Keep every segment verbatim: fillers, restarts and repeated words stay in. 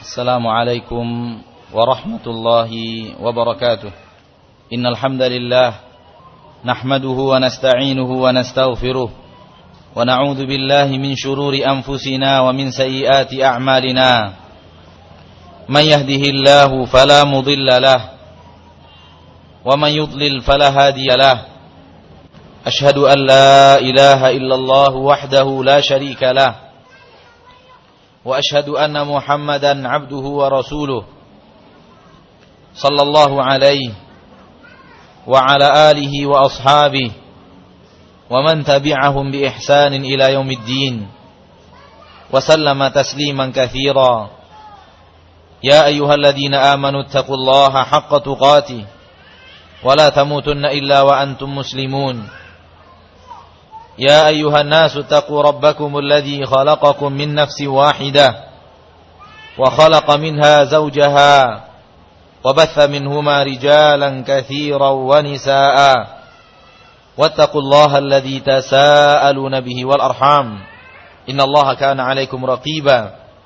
السلام عليكم ورحمة الله وبركاته. إن الحمد لله نحمده ونستعينه ونستغفره ونعوذ بالله من شرور أنفسنا ومن سيئات أعمالنا. من يهده الله فلا مضل له ومن يضلل فلا هادي له. أشهد أن لا إله إلا الله وحده لا شريك له وأشهد أن محمدا عبده ورسوله صلى الله عليه وعلى آله وأصحابه ومن تبعهم بإحسان إلى يوم الدين وسلم تسليما كثيرا. يا أيها الذين آمنوا اتقوا الله حق تقاته ولا تموتن إلا وأنتم مسلمون. يا أيها الناس اتقوا ربكم الذي خلقكم من نفس واحدة وخلق منها زوجها وبث منهما رجالا كثيرا ونساء واتقوا الله الذي تساءلون به والأرحام إن الله كان عليكم رقيبا.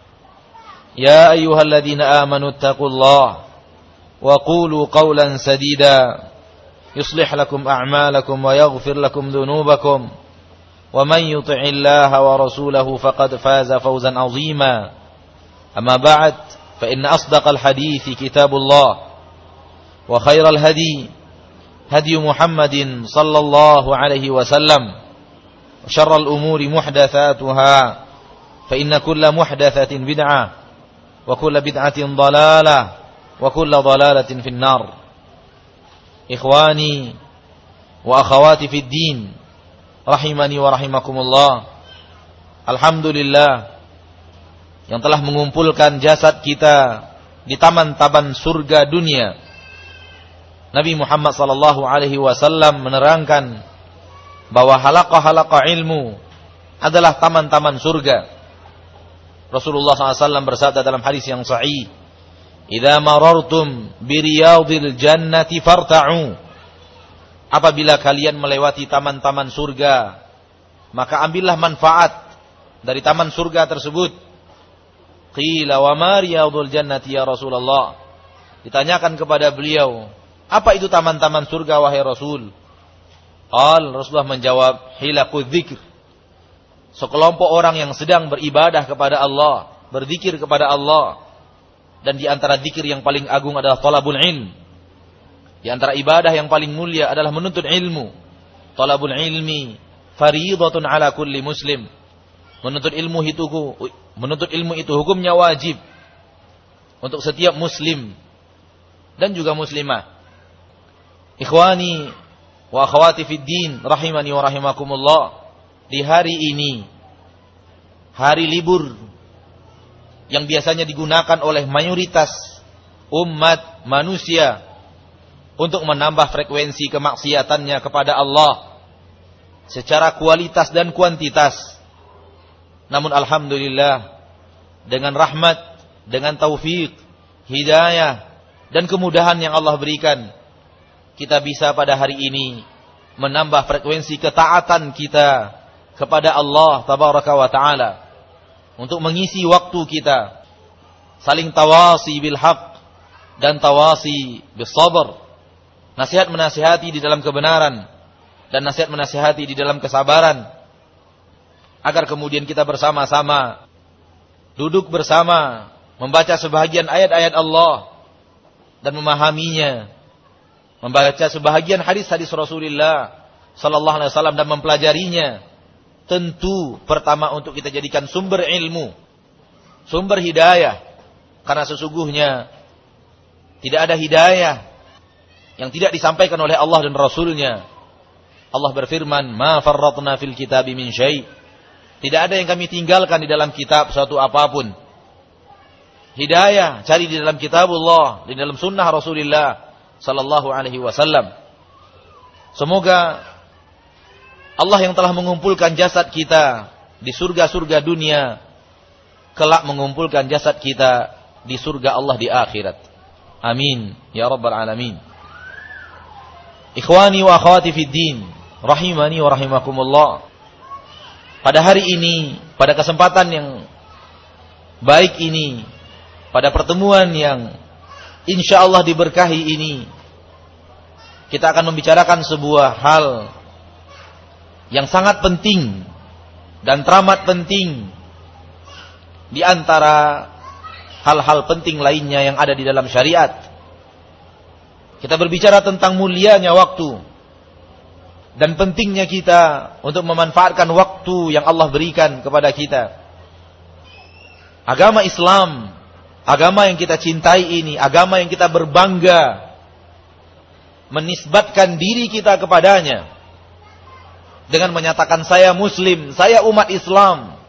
يا أيها الذين آمنوا اتقوا الله وقولوا قولا سديدا يصلح لكم أعمالكم ويغفر لكم ذنوبكم ومن يطع الله ورسوله فقد فاز فوزا عظيما. أما بعد فإن أصدق الحديث كتاب الله وخير الهدي هدي محمد صلى الله عليه وسلم وشر الأمور محدثاتها فإن كل محدثة بدعة وكل بدعة ضلالة وكل ضلالة في النار. إخواني وأخواتي في الدين rahimani wa rahimakumullah. Alhamdulillah yang telah mengumpulkan jasad kita di taman-taman surga dunia. Nabi Muhammad sallallahu alaihi wasallam menerangkan bahwa halaqah-halaqah ilmu adalah taman-taman surga. Rasulullah sallallahu alaihi wasallam bersabda dalam hadis yang sahih, "Idza marartum bi riyadil jannati farta'u." Apabila kalian melewati taman-taman surga, maka ambillah manfaat dari taman surga tersebut. Qila wa ma riyadul jannati ya Rasulullah. Ditanyakan kepada beliau, apa itu taman-taman surga wahai Rasul? Qal, Rasulullah menjawab, hilaqudz dzikr. Sekelompok orang yang sedang beribadah kepada Allah, berzikir kepada Allah. Dan di antara zikir yang paling agung adalah talabul ilm. Di antara ibadah yang paling mulia adalah menuntut ilmu. Talabul ilmi fariidatun ala kulli muslim. Menuntut ilmu itu menuntut ilmu itu hukumnya wajib untuk setiap muslim dan juga muslimah. Ikhwani wa akhwati fid din rahimani wa rahimakumullah. Di hari ini, hari libur yang biasanya digunakan oleh mayoritas umat manusia untuk menambah frekuensi kemaksiatannya kepada Allah secara kualitas dan kuantitas. Namun alhamdulillah, dengan rahmat, dengan taufik, hidayah dan kemudahan yang Allah berikan, kita bisa pada hari ini menambah frekuensi ketaatan kita kepada Allah tabaraka wa taala untuk mengisi waktu kita saling tawasi bil haq dan tawasi bis sabr. Nasihat menasihati di dalam kebenaran dan nasihat menasihati di dalam kesabaran, agar kemudian kita bersama-sama duduk bersama membaca sebahagian ayat-ayat Allah dan memahaminya, membaca sebahagian hadis-hadis Rasulullah sallallahu alaihi wasallam dan mempelajarinya. Tentu pertama untuk kita jadikan sumber ilmu, sumber hidayah, karena sesungguhnya tidak ada hidayah yang tidak disampaikan oleh Allah dan Rasulnya. Allah berfirman, "Ma farratna fil kitabi min syai'." Tidak ada yang kami tinggalkan di dalam kitab suatu apapun. Hidayah cari di dalam kitabullah, di dalam sunnah Rasulullah sallallahu alaihi wasallam. Semoga Allah yang telah mengumpulkan jasad kita di surga-surga dunia, kelak mengumpulkan jasad kita di surga Allah di akhirat. Amin ya rabbal alamin. Ikhwani wa akhwati fid din, rahimani wa rahimakumullah. Pada hari ini, pada kesempatan yang baik ini, pada pertemuan yang insya Allah diberkahi ini, kita akan membicarakan sebuah hal yang sangat penting dan teramat penting di antara hal-hal penting lainnya yang ada di dalam syariat. Kita berbicara tentang mulianya waktu dan pentingnya kita untuk memanfaatkan waktu yang Allah berikan kepada kita. Agama Islam, agama yang kita cintai ini, agama yang kita berbangga menisbatkan diri kita kepadanya dengan menyatakan saya muslim, saya umat Islam.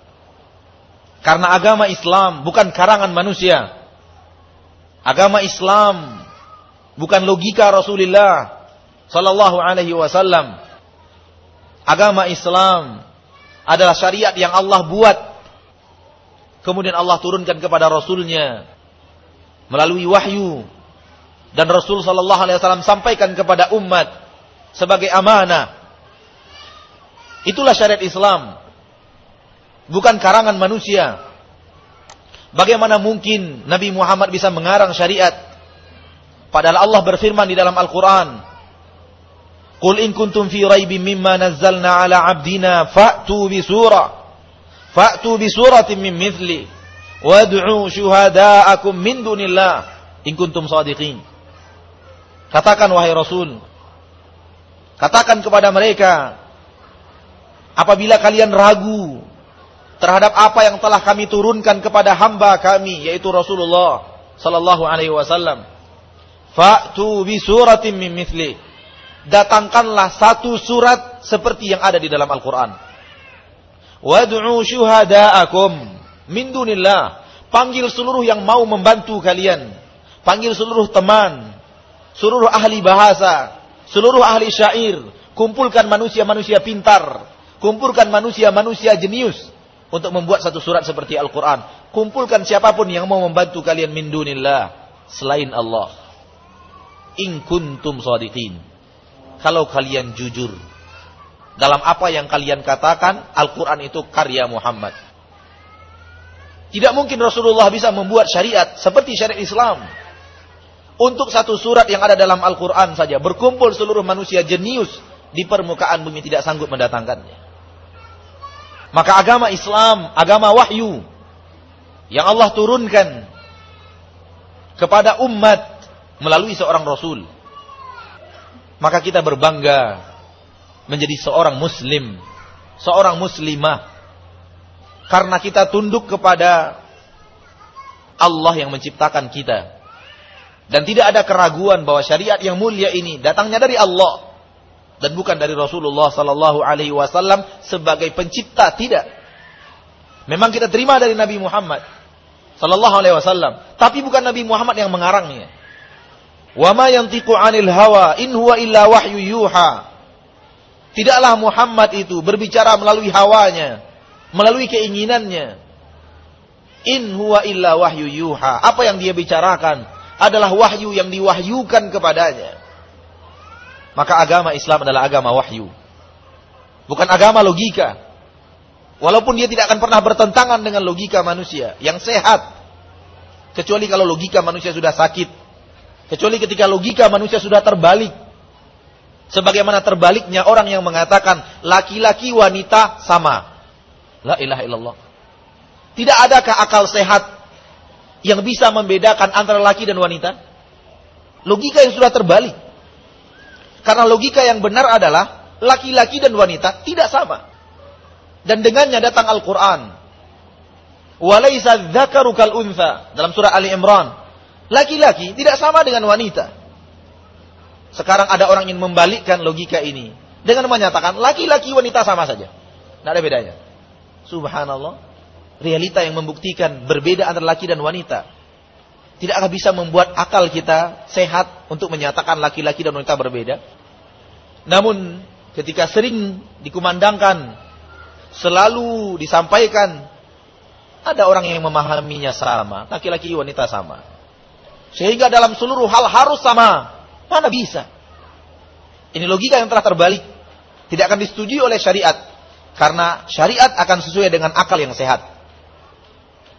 Karena agama Islam bukan karangan manusia. Agama Islam bukan logika Rasulullah sallallahu alaihi wasallam. Agama Islam adalah syariat yang Allah buat, kemudian Allah turunkan kepada Rasulnya melalui wahyu, dan Rasul sallallahu alaihi wasallam sampaikan kepada umat sebagai amanah. Itulah syariat Islam, bukan karangan manusia. Bagaimana mungkin Nabi Muhammad bisa mengarang syariat? Padahal Allah berfirman di dalam Al-Quran, Qul in kuntum fi raibin mimma nazzalna ala abdina fa'tu bi surah fa'tu bi suratin min mithli wad'u syuhada'akum min dunillah in kuntum shadiqin. Katakan wahai Rasul, katakan kepada mereka, apabila kalian ragu terhadap apa yang telah kami turunkan kepada hamba kami, yaitu Rasulullah sallallahu alaihi wasallam, fa'tu bi suratin min mithli, datangkanlah satu surat seperti yang ada di dalam Al-Quran. Wad'u syuhada'akum min dunillah, panggil seluruh yang mau membantu kalian, panggil seluruh teman, seluruh ahli bahasa, seluruh ahli syair, kumpulkan manusia-manusia pintar, kumpulkan manusia-manusia jenius untuk membuat satu surat seperti Al-Quran. Kumpulkan siapapun yang mau membantu kalian min dunillah, selain Allah. In kuntum shadiqin, kalau kalian jujur dalam apa yang kalian katakan, Al-Quran itu karya Muhammad. Tidak mungkin Rasulullah bisa membuat syariat seperti syariat Islam. Untuk satu surat yang ada dalam Al-Quran saja, berkumpul seluruh manusia jenius di permukaan bumi tidak sanggup mendatangkannya. Maka agama Islam, agama wahyu yang Allah turunkan kepada umat melalui seorang Rasul, maka kita berbangga menjadi seorang Muslim, seorang Muslimah, karena kita tunduk kepada Allah yang menciptakan kita. Dan tidak ada keraguan bahwa syariat yang mulia ini datangnya dari Allah dan bukan dari Rasulullah sallallahu alaihi wasallam sebagai pencipta, tidak. Memang kita terima dari Nabi Muhammad sallallahu alaihi wasallam, tapi bukan Nabi Muhammad yang mengarangnya. Wa ma yantiqu 'anil hawa in huwa illa wahyu yuha. Tidaklah Muhammad itu berbicara melalui hawanya, melalui keinginannya. In huwa illa wahyu yuha. Apa yang dia bicarakan adalah wahyu yang diwahyukan kepadanya. Maka agama Islam adalah agama wahyu, bukan agama logika. Walaupun dia tidak akan pernah bertentangan dengan logika manusia yang sehat, kecuali kalau logika manusia sudah sakit, kecuali ketika logika manusia sudah terbalik. Sebagaimana terbaliknya orang yang mengatakan laki-laki wanita sama. La ilaha illallah. Tidak adakah akal sehat yang bisa membedakan antara laki dan wanita? Logika yang sudah terbalik. Karena logika yang benar adalah laki-laki dan wanita tidak sama. Dan dengannya datang Al-Quran. Walaysa dzakaru kal untha, dalam surah Ali Imran. Laki-laki tidak sama dengan wanita. Sekarang ada orang yang membalikkan logika ini dengan menyatakan laki-laki wanita sama saja. Tidak ada bedanya. Subhanallah. Realita yang membuktikan berbeda antara laki dan wanita tidakkah bisa membuat akal kita sehat untuk menyatakan laki-laki dan wanita berbeda? Namun ketika sering dikumandangkan, selalu disampaikan, ada orang yang memahaminya sama, laki-laki wanita sama, sehingga dalam seluruh hal harus sama. Mana bisa? Ini logika yang telah terbalik, tidak akan disetujui oleh syariat, karena syariat akan sesuai dengan akal yang sehat.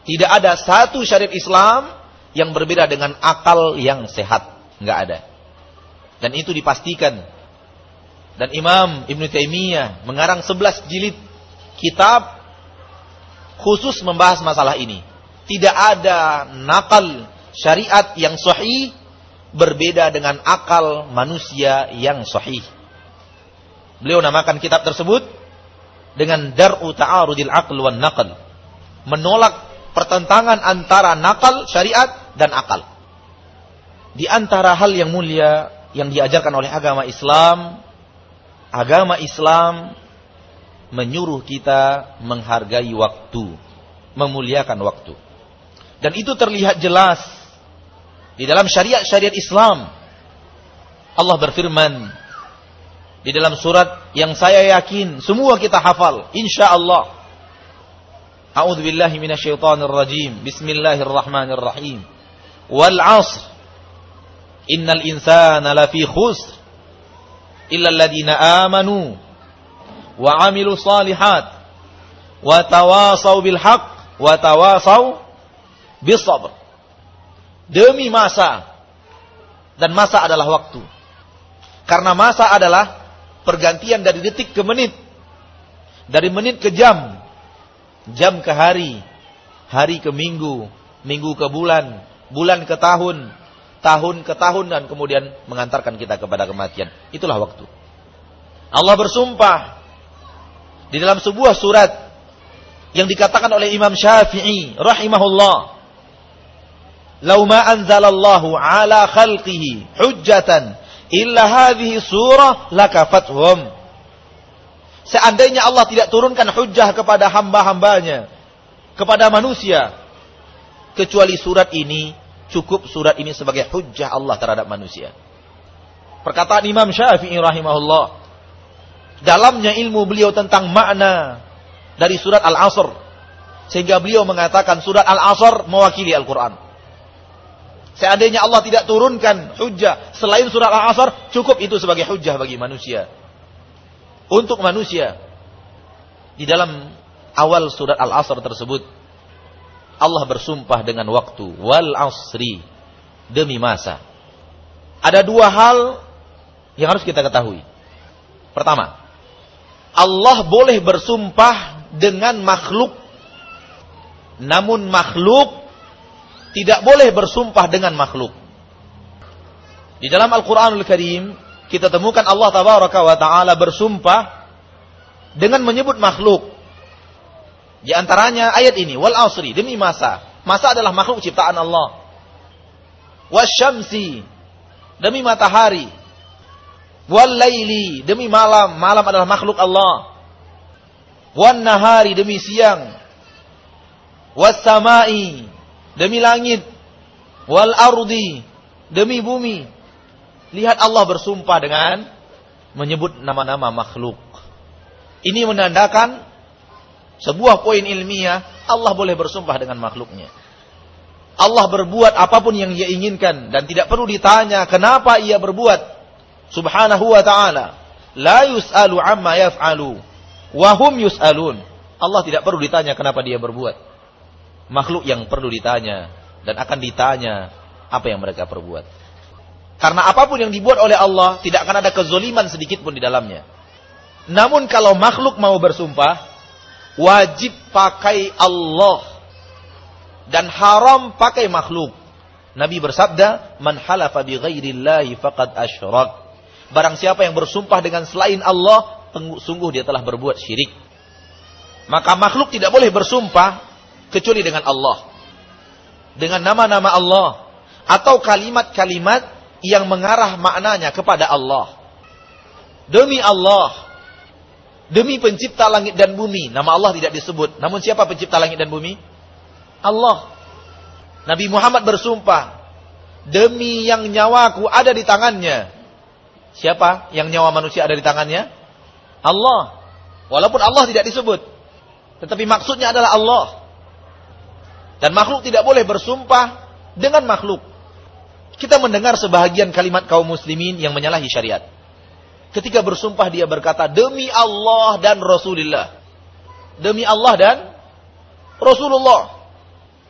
Tidak ada satu syariat Islam yang berbeda dengan akal yang sehat. Enggak ada. Dan itu dipastikan. Dan Imam Ibn Taimiyah mengarang sebelas jilid kitab khusus membahas masalah ini. Tidak ada nakal syariat yang sahih berbeda dengan akal manusia yang sahih. Beliau namakan kitab tersebut dengan Dar'u Ta'arudil Aql wan Naql. Menolak pertentangan antara nakal syariat dan akal. Di antara hal yang mulia yang diajarkan oleh agama Islam, agama Islam menyuruh kita menghargai waktu, memuliakan waktu. Dan itu terlihat jelas di dalam syariat-syariat Islam. Allah berfirman di dalam surat yang saya yakin semua kita hafal, insyaallah. A'udzu billahi minasyaitonir rajim. Bismillahirrahmanirrahim. Wal 'ashr. Innal insana lafi khusr illa alladziina aamanu wa 'amilus shalihat wa tawasaw bil haqq wa tawasaw bis sabr. Demi masa, dan masa adalah waktu. Karena masa adalah pergantian dari detik ke menit, dari menit ke jam, jam ke hari, hari ke minggu, minggu ke bulan, bulan ke tahun, tahun ke tahun, dan kemudian mengantarkan kita kepada kematian. Itulah waktu. Allah bersumpah di dalam sebuah surat yang dikatakan oleh Imam Syafi'i rahimahullah, "Lau ma anzalallahu ala khalqihi hujjatan illa hadhihi surah lakafathum." Seandainya Allah tidak turunkan hujjah kepada hamba-hambanya, kepada manusia, kecuali surat ini, cukup surat ini sebagai hujjah Allah terhadap manusia. Perkataan Imam Syafi'i rahimahullah. Dalamnya ilmu beliau tentang makna dari surat Al-Asr, sehingga beliau mengatakan surat Al-Asr mewakili Al-Quran. Seandainya Allah tidak turunkan hujjah selain surat Al-Asr, cukup itu sebagai hujjah bagi manusia. Untuk manusia. Di dalam awal surat Al-Asr tersebut, Allah bersumpah dengan waktu. Wal asri. Demi masa. Ada dua hal yang harus kita ketahui. Pertama, Allah boleh bersumpah dengan makhluk. Namun makhluk tidak boleh bersumpah dengan makhluk. Di dalam Al-Quranul Karim, kita temukan Allah Tabaraka wa Ta'ala bersumpah dengan menyebut makhluk. Di antaranya ayat ini, wal asri, demi masa. Masa adalah makhluk ciptaan Allah. Wasyamsi, demi matahari. Wal laili, demi malam. Malam adalah makhluk Allah. Wan nahari, demi siang. Was samai, demi langit. Wal ardi, demi bumi. Lihat Allah bersumpah dengan menyebut nama-nama makhluk. Ini menandakan sebuah poin ilmiah, Allah boleh bersumpah dengan makhluknya. Allah berbuat apapun yang Dia inginkan dan tidak perlu ditanya kenapa Ia berbuat. Subhanahu wa ta'ala. La yus'alu amma yaf'alu wa hum yus'alun. Allah tidak perlu ditanya kenapa Dia berbuat. Makhluk yang perlu ditanya dan akan ditanya apa yang mereka perbuat. Karena apapun yang dibuat oleh Allah tidak akan ada kezoliman sedikit pun di dalamnya. Namun kalau makhluk mau bersumpah, wajib pakai Allah dan haram pakai makhluk. Nabi bersabda, "Man halafa bi ghairillahi faqad asyrak." Barang siapa yang bersumpah dengan selain Allah, sungguh dia telah berbuat syirik. Maka makhluk tidak boleh bersumpah kecuali dengan Allah. Dengan nama-nama Allah atau kalimat-kalimat yang mengarah maknanya kepada Allah. Demi Allah, demi pencipta langit dan bumi. Nama Allah tidak disebut. Namun siapa pencipta langit dan bumi? Allah. Nabi Muhammad bersumpah, demi yang nyawaku ada di tangannya. Siapa yang nyawa manusia ada di tangannya? Allah. Walaupun Allah tidak disebut, tetapi maksudnya adalah Allah. Dan makhluk tidak boleh bersumpah dengan makhluk. Kita mendengar sebahagian kalimat kaum muslimin yang menyalahi syariat. Ketika bersumpah dia berkata, demi Allah dan Rasulullah. Demi Allah dan Rasulullah.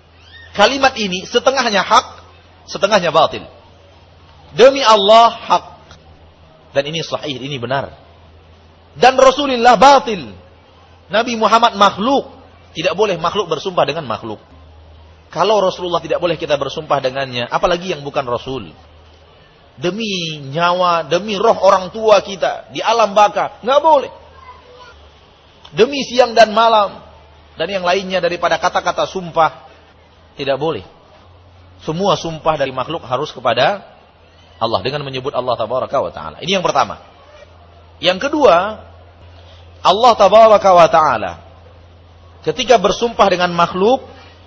Kalimat ini setengahnya hak, setengahnya batil. Demi Allah hak. Dan ini sahih, ini benar. Dan Rasulullah batil. Nabi Muhammad makhluk. Tidak boleh makhluk bersumpah dengan makhluk. Kalau Rasulullah tidak boleh kita bersumpah dengannya, apalagi yang bukan Rasul. Demi nyawa, demi roh orang tua kita di alam baka, nggak boleh. Demi siang dan malam dan yang lainnya daripada kata-kata sumpah, tidak boleh. Semua sumpah dari makhluk harus kepada Allah dengan menyebut Allah tabaraka wa taala. Ini yang pertama. Yang kedua, Allah tabaraka wa taala ketika bersumpah dengan makhluk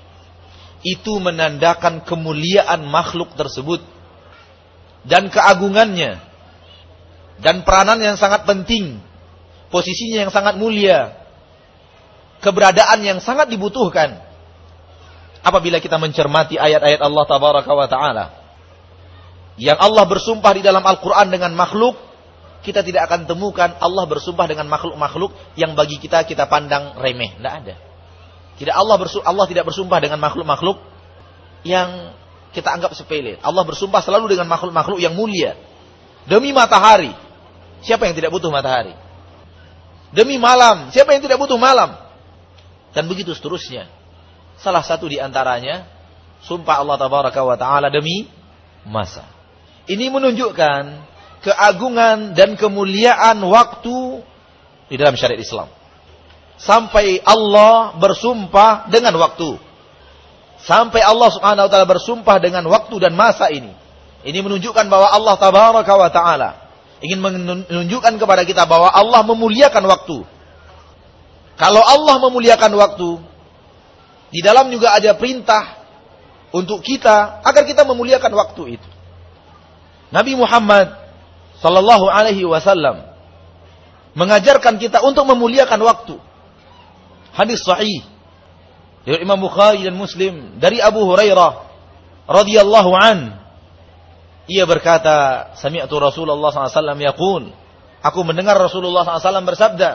itu menandakan kemuliaan makhluk tersebut dan keagungannya dan peranan yang sangat penting, posisinya yang sangat mulia, keberadaan yang sangat dibutuhkan. Apabila kita mencermati ayat-ayat Allah tabaraka wa taala yang Allah bersumpah di dalam Al-Quran dengan makhluk, kita tidak akan temukan Allah bersumpah dengan makhluk-makhluk yang bagi kita kita pandang remeh. Tidak ada. Tidak Allah bersumpah, Allah tidak bersumpah dengan makhluk-makhluk yang kita anggap sepele. Allah bersumpah selalu dengan makhluk-makhluk yang mulia. Demi matahari, siapa yang tidak butuh matahari? Demi malam, siapa yang tidak butuh malam? Dan begitu seterusnya. Salah satu di antaranya sumpah Allah tabaraka wa taala demi masa. Ini menunjukkan keagungan dan kemuliaan waktu di dalam syariat Islam. Sampai Allah bersumpah dengan waktu. Sampai Allah subhanahu wa ta'ala bersumpah dengan waktu dan masa ini. Ini menunjukkan bahwa Allah tabaraka wa ta'ala ingin menunjukkan kepada kita bahwa Allah memuliakan waktu. Kalau Allah memuliakan waktu, di dalam juga ada perintah untuk kita agar kita memuliakan waktu itu. Nabi Muhammad sallallahu alaihi wasallam mengajarkan kita untuk memuliakan waktu. Hadis sahih dari Imam Bukhari dan Muslim dari Abu Hurairah radhiyallahu an, ia berkata, sami'tu Rasulullah sallallahu alaihi wasallam yaqul, aku mendengar Rasulullah sallallahu alaihi wasallam bersabda,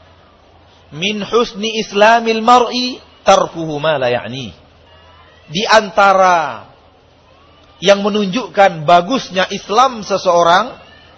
min husni islamil mar'i tarkuhu ma la ya'ni. Di antara yang menunjukkan bagusnya Islam seseorang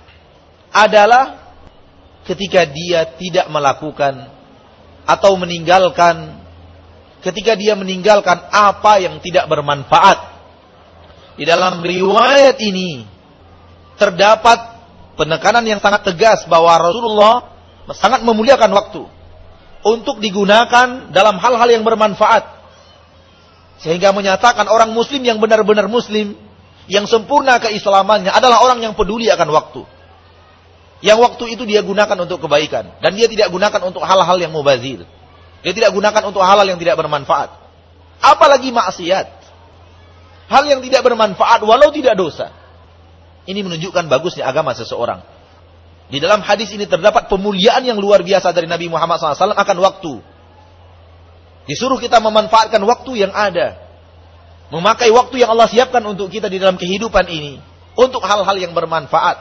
adalah ketika dia tidak melakukan atau meninggalkan, ketika dia meninggalkan apa yang tidak bermanfaat. Di dalam riwayat ini terdapat penekanan yang sangat tegas bahwa Rasulullah sangat memuliakan waktu untuk digunakan dalam hal-hal yang bermanfaat. Sehingga menyatakan orang muslim yang benar-benar muslim, yang sempurna keislamannya adalah orang yang peduli akan waktu. Yang waktu itu dia gunakan untuk kebaikan. Dan dia tidak gunakan untuk hal-hal yang mubazir. Dia tidak gunakan untuk hal-hal yang tidak bermanfaat. Apalagi maksiat. Hal yang tidak bermanfaat walau tidak dosa. Ini menunjukkan bagusnya agama seseorang. Di dalam hadis ini terdapat pemuliaan yang luar biasa dari Nabi Muhammad shallallahu alaihi wasallam akan waktu. Disuruh kita memanfaatkan waktu yang ada. Memakai waktu yang Allah siapkan untuk kita di dalam kehidupan ini. Untuk hal-hal yang bermanfaat.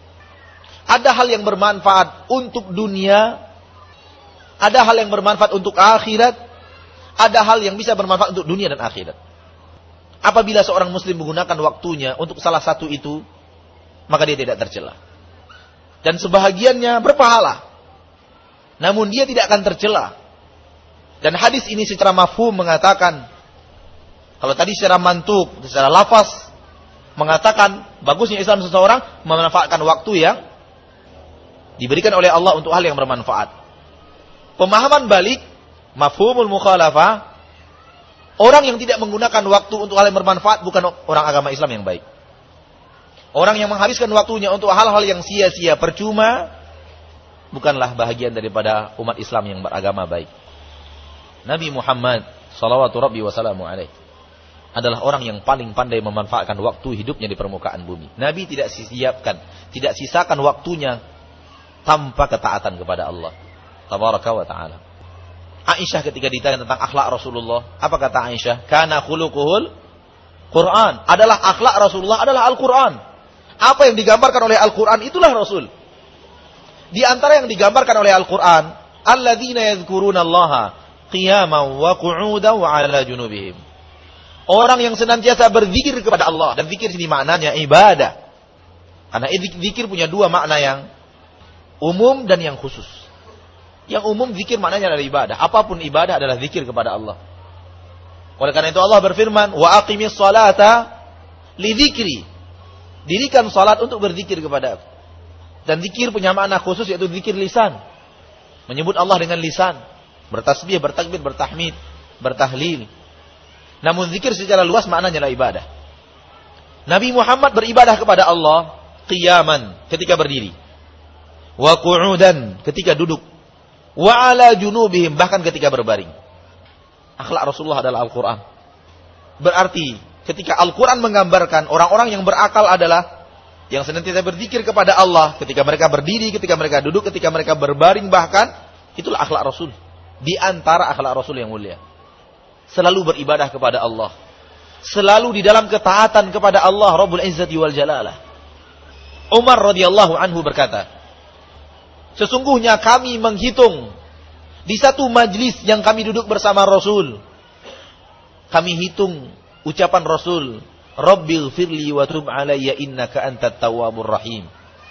Ada hal yang bermanfaat untuk dunia. Ada hal yang bermanfaat untuk akhirat. Ada hal yang bisa bermanfaat untuk dunia dan akhirat. Apabila seorang muslim menggunakan waktunya untuk salah satu itu, maka dia tidak tercela. Dan sebahagiannya berpahala. Namun dia tidak akan tercela. Dan hadis ini secara mafhum mengatakan, kalau tadi secara mantuk, secara lafaz mengatakan bagusnya Islam seseorang memanfaatkan waktu yang diberikan oleh Allah untuk hal yang bermanfaat. Pemahaman balik, mafhumul mukhalafah, orang yang tidak menggunakan waktu untuk hal yang bermanfaat bukan orang agama Islam yang baik. Orang yang menghabiskan waktunya untuk hal-hal yang sia-sia, percuma, bukanlah bahagian daripada umat Islam yang beragama baik. Nabi Muhammad sallallahu rabbi wasallamu alaihi adalah orang yang paling pandai memanfaatkan waktu hidupnya di permukaan bumi. Nabi tidak siapkan, tidak sisakan waktunya tanpa ketaatan kepada Allah tabaraka wa taala. Aisyah ketika ditanya tentang akhlak Rasulullah, apa kata Aisyah? Kana khuluquhul Quran. Adalah akhlak Rasulullah adalah Al-Quran. Apa yang digambarkan oleh Al-Quran itulah Rasul. Di antara yang digambarkan oleh Al-Quran, alladzina yadhkuruna Allaha qiyaman wa qu'udan wa 'ala junubihim. Orang yang senantiasa berzikir kepada Allah. Dan zikir sini maknanya ibadah. Karena zikir punya dua makna, yang umum dan yang khusus. Yang umum zikir maknanya adalah ibadah. Apapun ibadah adalah zikir kepada Allah. Oleh karena itu Allah berfirman, wa aqimis salata li dzikri. Dirikan salat untuk berzikir kepada aku. Dan zikir punya makna khusus, yaitu zikir lisan. Menyebut Allah dengan lisan. Bertasbih, bertakbir, bertahmid, bertahlil. Namun zikir secara luas maknanya adalah ibadah. Nabi Muhammad beribadah kepada Allah qiyaman, ketika berdiri. Wa qu'udan, ketika duduk. Wa ala junubihim, bahkan ketika berbaring. Akhlak Rasulullah adalah Al-Quran. Berarti ketika Al-Quran menggambarkan orang-orang yang berakal adalah yang senantiasa berzikir kepada Allah ketika mereka berdiri, ketika mereka duduk, ketika mereka berbaring bahkan, itulah akhlak Rasul. Di antara akhlak Rasul yang mulia. Selalu beribadah kepada Allah. Selalu di dalam ketaatan kepada Allah Rabbul Izzati wal Jalalah. Umar radhiyallahu anhu berkata, sesungguhnya kami menghitung di satu majlis yang kami duduk bersama Rasul. Kami hitung ucapan Rasul, Rabbil firli wa tub alayya innaka antat tawwabur rahim.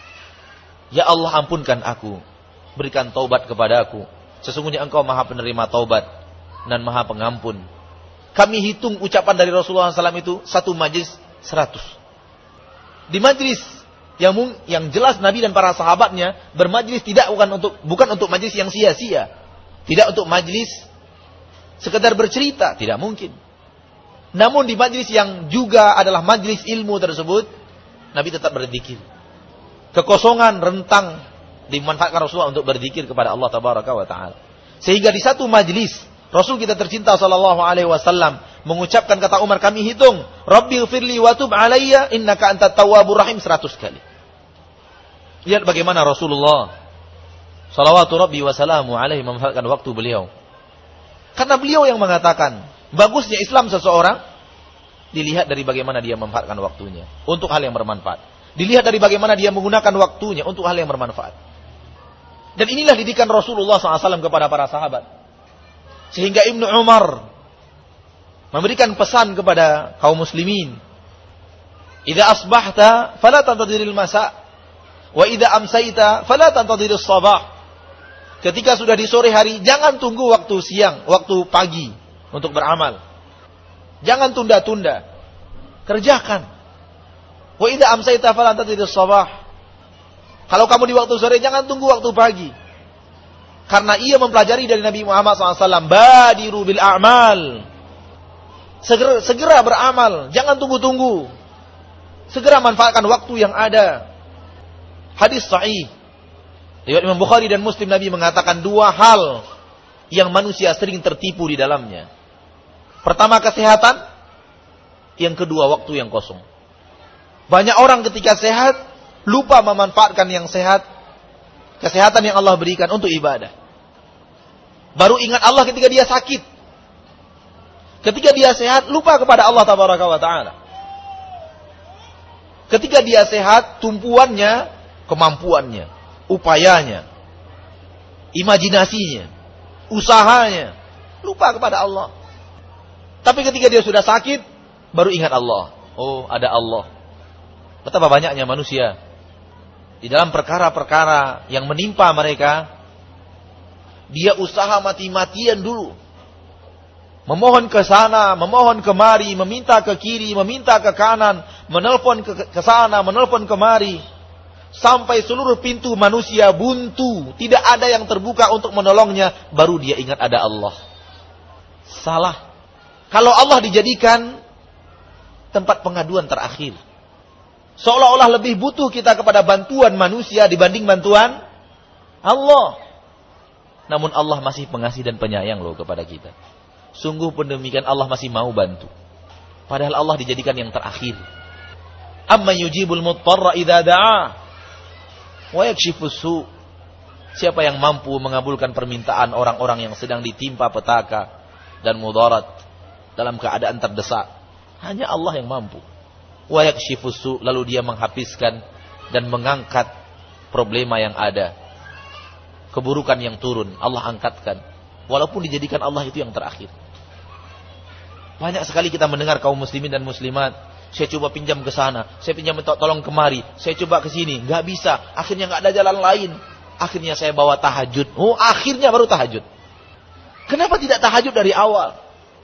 Ya Allah, ampunkan aku, berikan taubat kepada aku. Sesungguhnya Engkau Maha penerima taubat dan Maha pengampun. Kami hitung ucapan dari Rasulullah shallallahu alaihi wasallam itu satu majlis seratus. Di majlis yang yang jelas Nabi dan para sahabatnya bermajlis tidak bukan untuk bukan untuk majlis yang sia-sia, tidak untuk majlis sekedar bercerita, tidak mungkin. Namun di majlis yang juga adalah majlis ilmu tersebut, Nabi tetap berzikir. Kekosongan rentang dimanfaatkan Rasulullah untuk berzikir kepada Allah Tabaraka wa Ta'ala. Sehingga di satu majlis Rasul kita tercinta sallallahu alaihi wasallam mengucapkan kata Umar, kami hitung, Rabbil firli wa tub alayya innaka antat tawwabur rahim seratus kali. Lihat bagaimana Rasulullah salawatu rabbi wa salamu alaihi memanfaatkan waktu beliau. Karena beliau yang mengatakan, bagusnya Islam seseorang dilihat dari bagaimana dia memanfaatkan waktunya untuk hal yang bermanfaat. Dilihat dari bagaimana dia menggunakan waktunya untuk hal yang bermanfaat. Dan inilah didikan Rasulullah sallallahu alaihi wasallam kepada para sahabat. Sehingga Ibnu Umar memberikan pesan kepada kaum muslimin. Idza asbahta fala tantadhiril masa wa idza amsayta fala tantadhirus sabah. Ketika sudah di sore hari, jangan tunggu waktu siang, waktu pagi untuk beramal. Jangan tunda-tunda. Kerjakan. Wa idza amsayta fala tantadhirus sabah. Kalau kamu di waktu sore, jangan tunggu waktu pagi. Karena ia mempelajari dari Nabi Muhammad shallallahu alaihi wasallam, badiru bil a'mal. Segera, segera beramal, jangan tunggu-tunggu. Segera manfaatkan waktu yang ada. Hadis sahih riwayat Imam Bukhari dan Muslim, Nabi mengatakan dua hal yang manusia sering tertipu di dalamnya. Pertama kesehatan, yang kedua waktu yang kosong. Banyak orang ketika sehat lupa memanfaatkan yang sehat, kesehatan yang Allah berikan untuk ibadah. Baru ingat Allah ketika dia sakit. Ketika dia sehat, lupa kepada Allah Tabaraka wa Ta'ala. Ketika dia sehat, tumpuannya, kemampuannya, upayanya, imajinasinya, usahanya, lupa kepada Allah. Tapi ketika dia sudah sakit, baru ingat Allah. Oh, ada Allah. Betapa banyaknya manusia di dalam perkara-perkara yang menimpa mereka, dia usaha mati-matian dulu. Memohon ke sana, memohon kemari, meminta ke kiri, meminta ke kanan, menelpon ke, ke sana, menelpon kemari. Sampai seluruh pintu manusia buntu, tidak ada yang terbuka untuk menolongnya, baru dia ingat ada Allah. Salah. Kalau Allah dijadikan tempat pengaduan terakhir, seolah-olah lebih butuh kita kepada bantuan manusia dibanding bantuan Allah. Namun Allah masih pengasih dan penyayang loh kepada kita. Sungguh pun demikian, Allah masih mau bantu. Padahal Allah dijadikan yang terakhir. Amma yujibul muttarra idza da'a wa yakshifus su. Siapa yang mampu mengabulkan permintaan orang-orang yang sedang ditimpa petaka dan mudarat dalam keadaan terdesak? Hanya Allah yang mampu. Wa yakshifus su, lalu dia menghabiskan dan mengangkat problema yang ada. Keburukan yang turun, Allah angkatkan. Walaupun dijadikan Allah itu yang terakhir. Banyak sekali kita mendengar kaum muslimin dan muslimat, saya coba pinjam ke sana, saya pinjam tolong kemari, saya coba ke sini, nggak bisa, akhirnya nggak ada jalan lain. Akhirnya saya bawa tahajud. Oh, akhirnya baru tahajud. Kenapa tidak tahajud dari awal?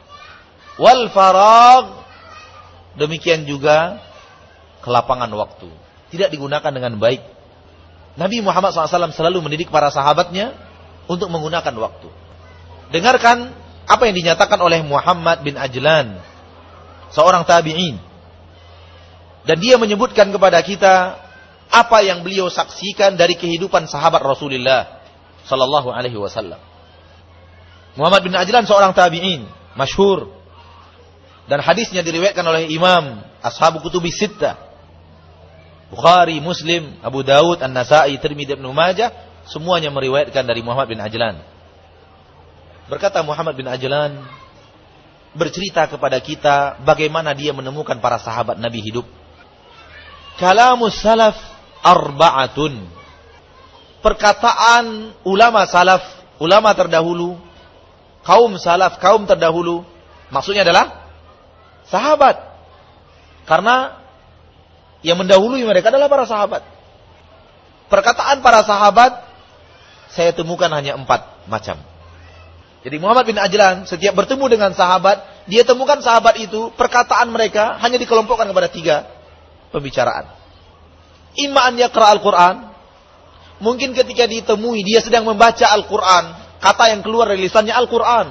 Wal faragh, demikian juga kelapangan waktu, tidak digunakan dengan baik. Nabi Muhammad shallallahu alaihi wasallam selalu mendidik para sahabatnya untuk menggunakan waktu. Dengarkan apa yang dinyatakan oleh Muhammad bin Ajlan, seorang tabi'in. Dan dia menyebutkan kepada kita apa yang beliau saksikan dari kehidupan sahabat Rasulullah sallallahu alaihi wasallam. Muhammad bin Ajlan seorang tabi'in masyhur, dan hadisnya diriwayatkan oleh Imam Ashabu Kutubis Sittah, Bukhari, Muslim, Abu Dawud, An-Nasa'i, Tirmidzi, Ibnu Majah, semuanya meriwayatkan dari Muhammad bin Ajlan. Berkata Muhammad bin Ajlan, bercerita kepada kita bagaimana dia menemukan para sahabat Nabi hidup. Kalamus salaf arba'atun. Perkataan ulama salaf, ulama terdahulu, kaum salaf, kaum terdahulu, maksudnya adalah sahabat. Karena yang mendahului mereka adalah para sahabat. Perkataan para sahabat saya temukan hanya empat macam. Jadi Muhammad bin Ajlan setiap bertemu dengan sahabat, dia temukan sahabat itu, perkataan mereka hanya dikelompokkan kepada tiga pembicaraan. Imma an yaqra al-Quran, mungkin ketika ditemui dia sedang membaca Al-Quran, kata yang keluar dari lisannya Al-Quran.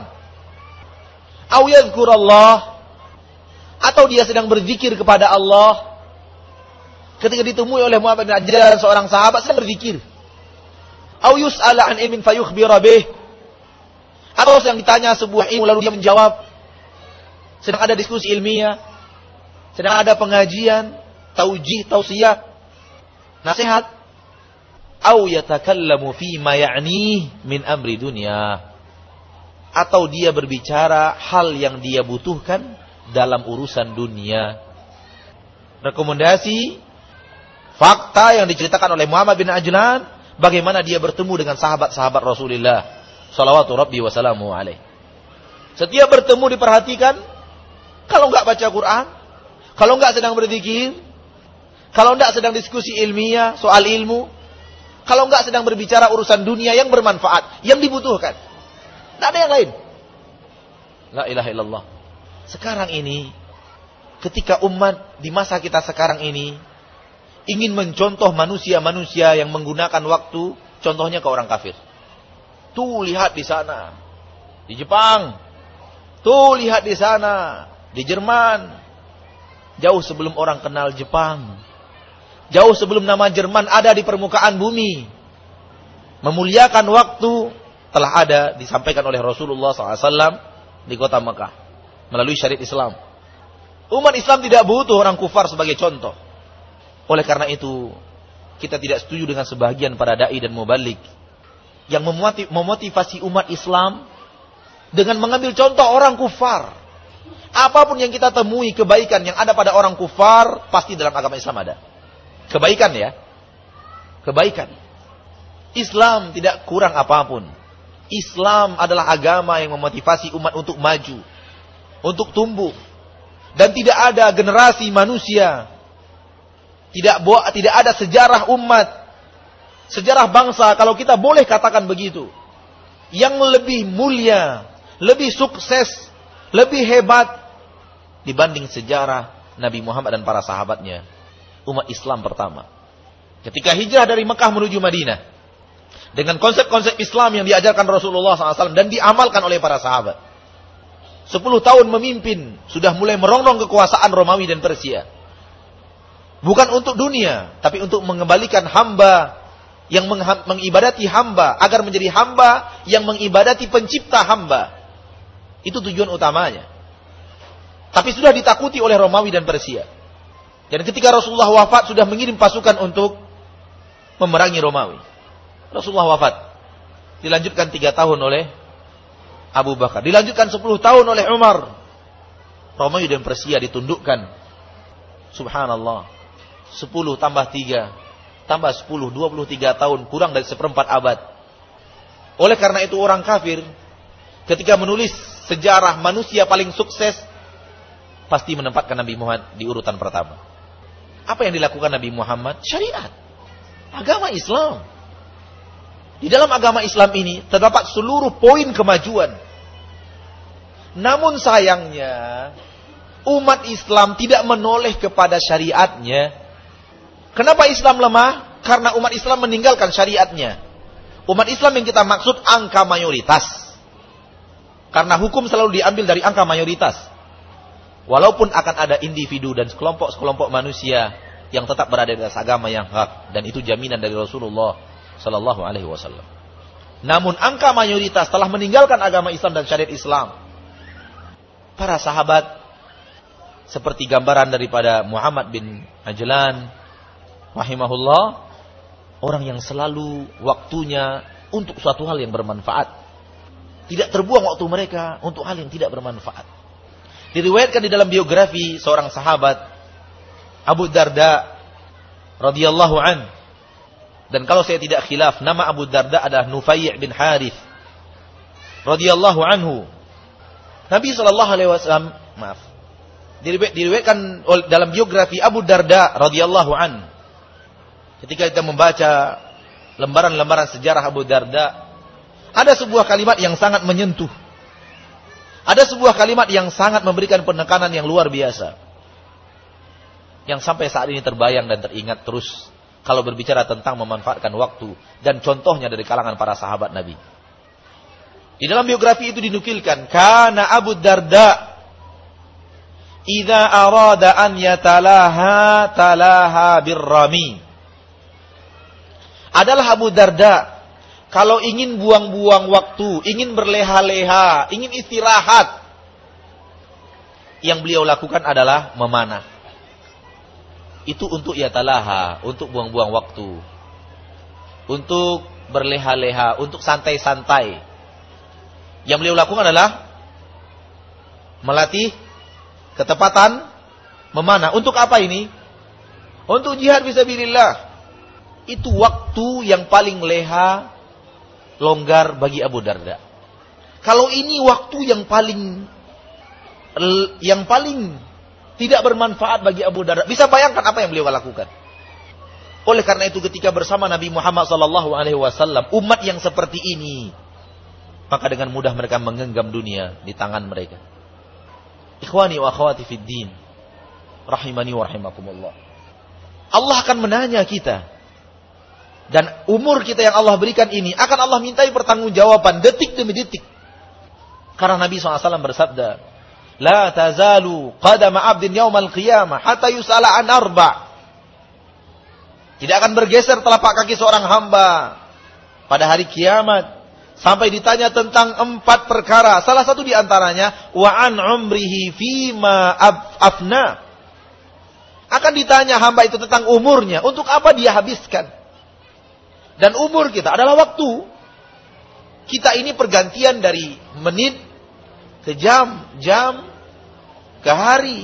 Aw yadhkurallah, atau dia sedang berzikir kepada Allah. Ketika ditemui oleh Muhammad bin Ajlan seorang sahabat sedang berzikir. Aw yus'ala an ilmin fayukhbira bih, atau sedang ditanya sebuah ilmu lalu dia menjawab. Sedang ada diskusi ilmiah, sedang ada pengajian, taujih, tausiyah, nasihat. Au yatakallamu fi ma ya'nih min amri dunya, atau dia berbicara hal yang dia butuhkan dalam urusan dunia. Rekomendasi, fakta yang diceritakan oleh Muhammad bin Ajlan, bagaimana dia bertemu dengan sahabat-sahabat Rasulullah salawatu rabbi wa salamu alaih. Setiap bertemu diperhatikan, kalau enggak baca Quran, kalau enggak sedang berzikir, kalau enggak sedang diskusi ilmiah, soal ilmu, kalau enggak sedang berbicara urusan dunia yang bermanfaat, yang dibutuhkan, tidak ada yang lain. La ilaha illallah. Sekarang ini, ketika umat di masa kita sekarang ini ingin mencontoh manusia-manusia yang menggunakan waktu, contohnya ke orang kafir. Tuh lihat di sana, di Jepang. Tuh lihat di sana, di Jerman. Jauh sebelum orang kenal Jepang, jauh sebelum nama Jerman ada di permukaan bumi, memuliakan waktu telah ada disampaikan oleh Rasulullah shallallahu alaihi wasallam di kota Mekah melalui syariat Islam. Umat Islam tidak butuh orang kufar sebagai contoh. Oleh karena itu, kita tidak setuju dengan sebagian para dai dan mubalik yang memotivasi umat Islam dengan mengambil contoh orang kufar. Apapun yang kita temui kebaikan yang ada pada orang kufar, pasti dalam agama Islam ada. Kebaikan ya. Kebaikan. Islam tidak kurang apapun. Islam adalah agama yang memotivasi umat untuk maju, untuk tumbuh. Dan tidak ada generasi manusia, tidak tidak ada sejarah umat, sejarah bangsa, kalau kita boleh katakan begitu, yang lebih mulia, lebih sukses, lebih hebat dibanding sejarah Nabi Muhammad dan para sahabatnya. Umat Islam pertama, ketika hijrah dari Mekah menuju Madinah, dengan konsep-konsep Islam yang diajarkan Rasulullah shallallahu alaihi wasallam dan diamalkan oleh para sahabat. Sepuluh tahun memimpin, sudah mulai merongrong kekuasaan Romawi dan Persia. Bukan untuk dunia, tapi untuk mengembalikan hamba yang mengibadati hamba, agar menjadi hamba yang mengibadati pencipta hamba. Itu tujuan utamanya. Tapi sudah ditakuti oleh Romawi dan Persia. Dan ketika Rasulullah wafat, sudah mengirim pasukan untuk memerangi Romawi. Rasulullah wafat, dilanjutkan tiga tahun oleh Abu Bakar, dilanjutkan sepuluh tahun oleh Umar. Romawi dan Persia ditundukkan. Subhanallah. Sepuluh tambah tiga, tambah sepuluh, dua puluh tiga tahun, kurang dari seperempat abad. Oleh karena itu orang kafir, ketika menulis sejarah manusia paling sukses, pasti menempatkan Nabi Muhammad di urutan pertama. Apa yang dilakukan Nabi Muhammad? Syariat. Agama Islam. Di dalam agama Islam ini terdapat seluruh poin kemajuan. Namun sayangnya, umat Islam tidak menoleh kepada syariatnya. Kenapa Islam lemah? Karena umat Islam meninggalkan syariatnya. Umat Islam yang kita maksud angka mayoritas. Karena hukum selalu diambil dari angka mayoritas. Walaupun akan ada individu dan sekelompok-sekelompok manusia yang tetap berada di atas agama yang hak, dan itu jaminan dari Rasulullah sallallahu alaihi wasallam. Namun angka mayoritas telah meninggalkan agama Islam dan syariat Islam. Para sahabat seperti gambaran daripada Muhammad bin Ajlan rahimahullah, orang yang selalu waktunya untuk suatu hal yang bermanfaat. Tidak terbuang waktu mereka untuk hal yang tidak bermanfaat. Diriwayatkan di dalam biografi seorang sahabat, Abu Darda radhiyallahu an. Dan kalau saya tidak khilaf, nama Abu Darda adalah Nufai' bin Harith radhiyallahu anhu. Nabi sallallahu alaihi wasallam, maaf, diriwayatkan dalam biografi Abu Darda radhiyallahu an. Ketika kita membaca lembaran-lembaran sejarah Abu Darda, ada sebuah kalimat yang sangat menyentuh. Ada sebuah kalimat yang sangat memberikan penekanan yang luar biasa. Yang sampai saat ini terbayang dan teringat terus kalau berbicara tentang memanfaatkan waktu. Dan contohnya dari kalangan para sahabat Nabi. Di dalam biografi itu dinukilkan, Kana Abu Darda idza arada an yatalaha talaha birrami. Adalah Abu Darda kalau ingin buang-buang waktu, ingin berleha-leha, ingin istirahat, yang beliau lakukan adalah memanah. Itu untuk yatalaha, untuk buang-buang waktu, untuk berleha-leha, untuk santai-santai. Yang beliau lakukan adalah melatih ketepatan memanah. Untuk apa ini? Untuk jihad fisabilillah. Itu waktu yang paling leha, longgar bagi Abu Darda. Kalau ini waktu yang paling yang paling tidak bermanfaat bagi Abu Darda, bisa bayangkan apa yang beliau lakukan. Oleh karena itu ketika bersama Nabi Muhammad sallallahu alaihi wasallam, umat yang seperti ini, maka dengan mudah mereka menggenggam dunia di tangan mereka. Ikhwani wa akhwati fid din, rahimani wa rahimakumullah. Allah akan menanya kita. Dan umur kita yang Allah berikan ini akan Allah mintai pertanggungjawaban detik demi detik. Karena Nabi shallallahu alaihi wasallam bersabda, La tazalu qadama abdin yawmal qiyamah hatta yus'ala an arba. Tidak akan bergeser telapak kaki seorang hamba pada hari kiamat sampai ditanya tentang empat perkara. Salah satu di antaranya wa an umrihi fima afna. Akan ditanya hamba itu tentang umurnya, untuk apa dia habiskan. Dan umur kita adalah waktu. Kita ini pergantian dari menit ke jam, jam ke hari.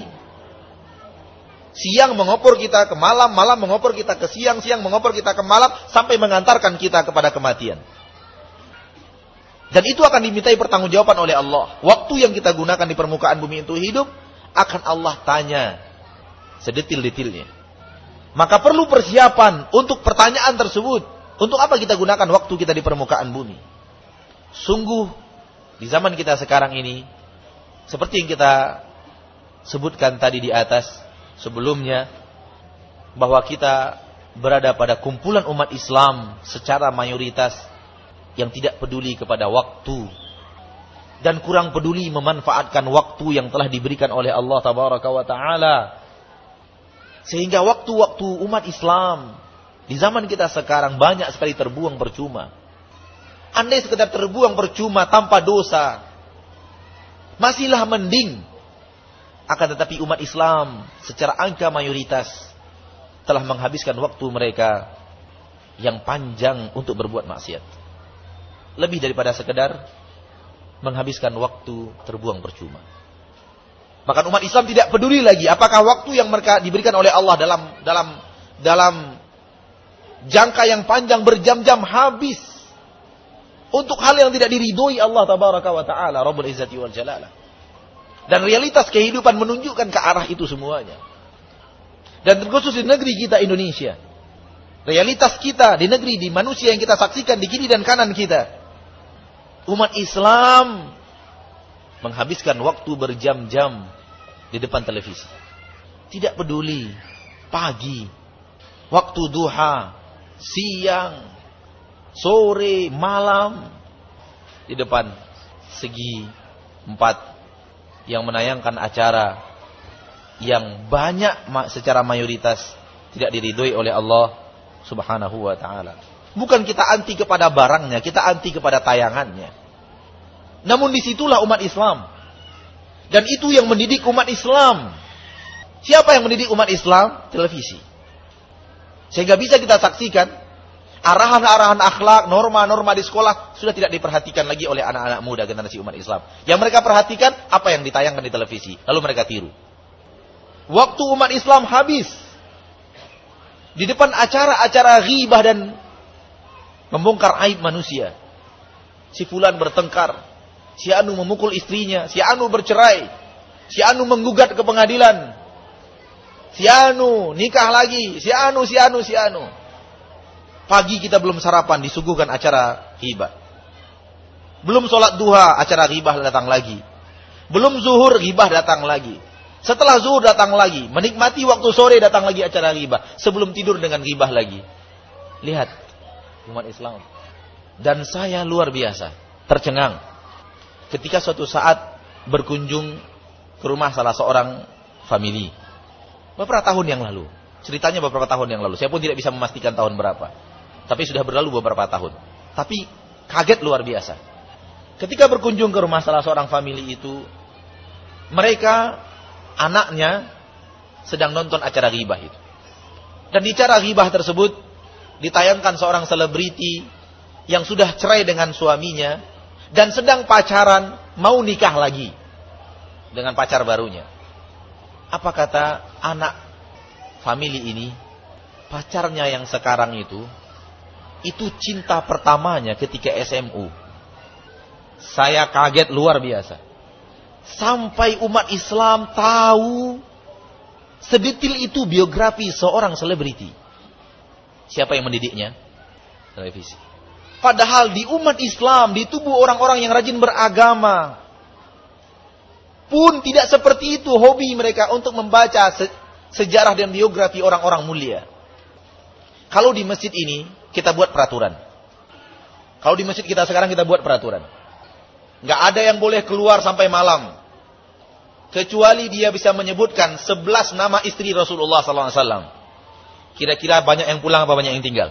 Siang mengopor kita ke malam, malam mengopor kita ke siang, siang mengopor kita ke malam, sampai mengantarkan kita kepada kematian. Dan itu akan dimintai pertanggungjawaban oleh Allah. Waktu yang kita gunakan di permukaan bumi itu hidup, akan Allah tanya sedetil-detilnya. Maka perlu persiapan untuk pertanyaan tersebut. Untuk apa kita gunakan waktu kita di permukaan bumi? Sungguh, di zaman kita sekarang ini, seperti yang kita sebutkan tadi di atas, sebelumnya, bahwa kita berada pada kumpulan umat Islam secara mayoritas yang tidak peduli kepada waktu. Dan kurang peduli memanfaatkan waktu yang telah diberikan oleh Allah Tabaraka wa Ta'ala. Sehingga waktu-waktu umat Islam di zaman kita sekarang banyak sekali terbuang percuma. Andai sekedar terbuang percuma tanpa dosa, masihlah mending. Akan tetapi umat Islam secara angka mayoritas telah menghabiskan waktu mereka yang panjang untuk berbuat maksiat. Lebih daripada sekedar menghabiskan waktu terbuang percuma. Bahkan umat Islam tidak peduli lagi apakah waktu yang mereka diberikan oleh Allah dalam dalam dalam jangka yang panjang berjam-jam habis untuk hal yang tidak diridhoi Allah Tabaraka wa Ta'ala Rabbul Izzati wal Jalalah. Dan realitas kehidupan menunjukkan ke arah itu semuanya. Dan terkhusus di negeri kita Indonesia. Realitas kita di negeri, di manusia yang kita saksikan di kiri dan kanan kita. Umat Islam menghabiskan waktu berjam-jam di depan televisi. Tidak peduli pagi, waktu duha, siang, sore, malam, di depan segi empat yang menayangkan acara yang banyak secara mayoritas tidak diridhoi oleh Allah Subhanahu wa taala. Bukan kita anti kepada barangnya, kita anti kepada tayangannya. Namun disitulah umat Islam. Dan itu yang mendidik umat Islam. Siapa yang mendidik umat Islam? Televisi. Sehingga bisa kita saksikan arahan-arahan akhlak, norma-norma di sekolah sudah tidak diperhatikan lagi oleh anak-anak muda generasi umat Islam. Yang mereka perhatikan apa yang ditayangkan di televisi, lalu mereka tiru. Waktu umat Islam habis di depan acara-acara ghibah dan membongkar aib manusia. Si fulan bertengkar, si anu memukul istrinya, si anu bercerai, si anu menggugat ke pengadilan, si anu nikah lagi, si anu, si anu, si anu. Pagi kita belum sarapan, disuguhkan acara ghibah. Belum sholat duha, acara ghibah datang lagi. Belum zuhur, ghibah datang lagi. Setelah zuhur datang lagi. Menikmati waktu sore datang lagi acara ghibah. Sebelum tidur dengan ghibah lagi. Lihat umat Islam. Dan saya luar biasa tercengang ketika suatu saat berkunjung ke rumah salah seorang famili. Beberapa tahun yang lalu. Ceritanya beberapa tahun yang lalu. Saya pun tidak bisa memastikan tahun berapa. Tapi sudah berlalu beberapa tahun. Tapi kaget luar biasa. Ketika berkunjung ke rumah salah seorang famili itu, mereka, anaknya sedang nonton acara ghibah itu. Dan di acara ghibah tersebut ditayangkan seorang selebriti yang sudah cerai dengan suaminya dan sedang pacaran, mau nikah lagi dengan pacar barunya. Apa kata anak famili ini? Pacarnya yang sekarang itu, itu cinta pertamanya ketika S M U. Saya kaget luar biasa. Sampai umat Islam tahu sedetil itu biografi seorang selebriti. Siapa yang mendidiknya? Televisi. Padahal di umat Islam, di tubuh orang-orang yang rajin beragama, pun tidak seperti itu hobi mereka untuk membaca se- sejarah dan biografi orang-orang mulia. Kalau di masjid ini, kita buat peraturan. Kalau di masjid kita sekarang, kita buat peraturan. Nggak ada yang boleh keluar sampai malam. Kecuali dia bisa menyebutkan sebelas nama istri Rasulullah sallallahu alaihi wasallam. Kira-kira banyak yang pulang apa banyak yang tinggal?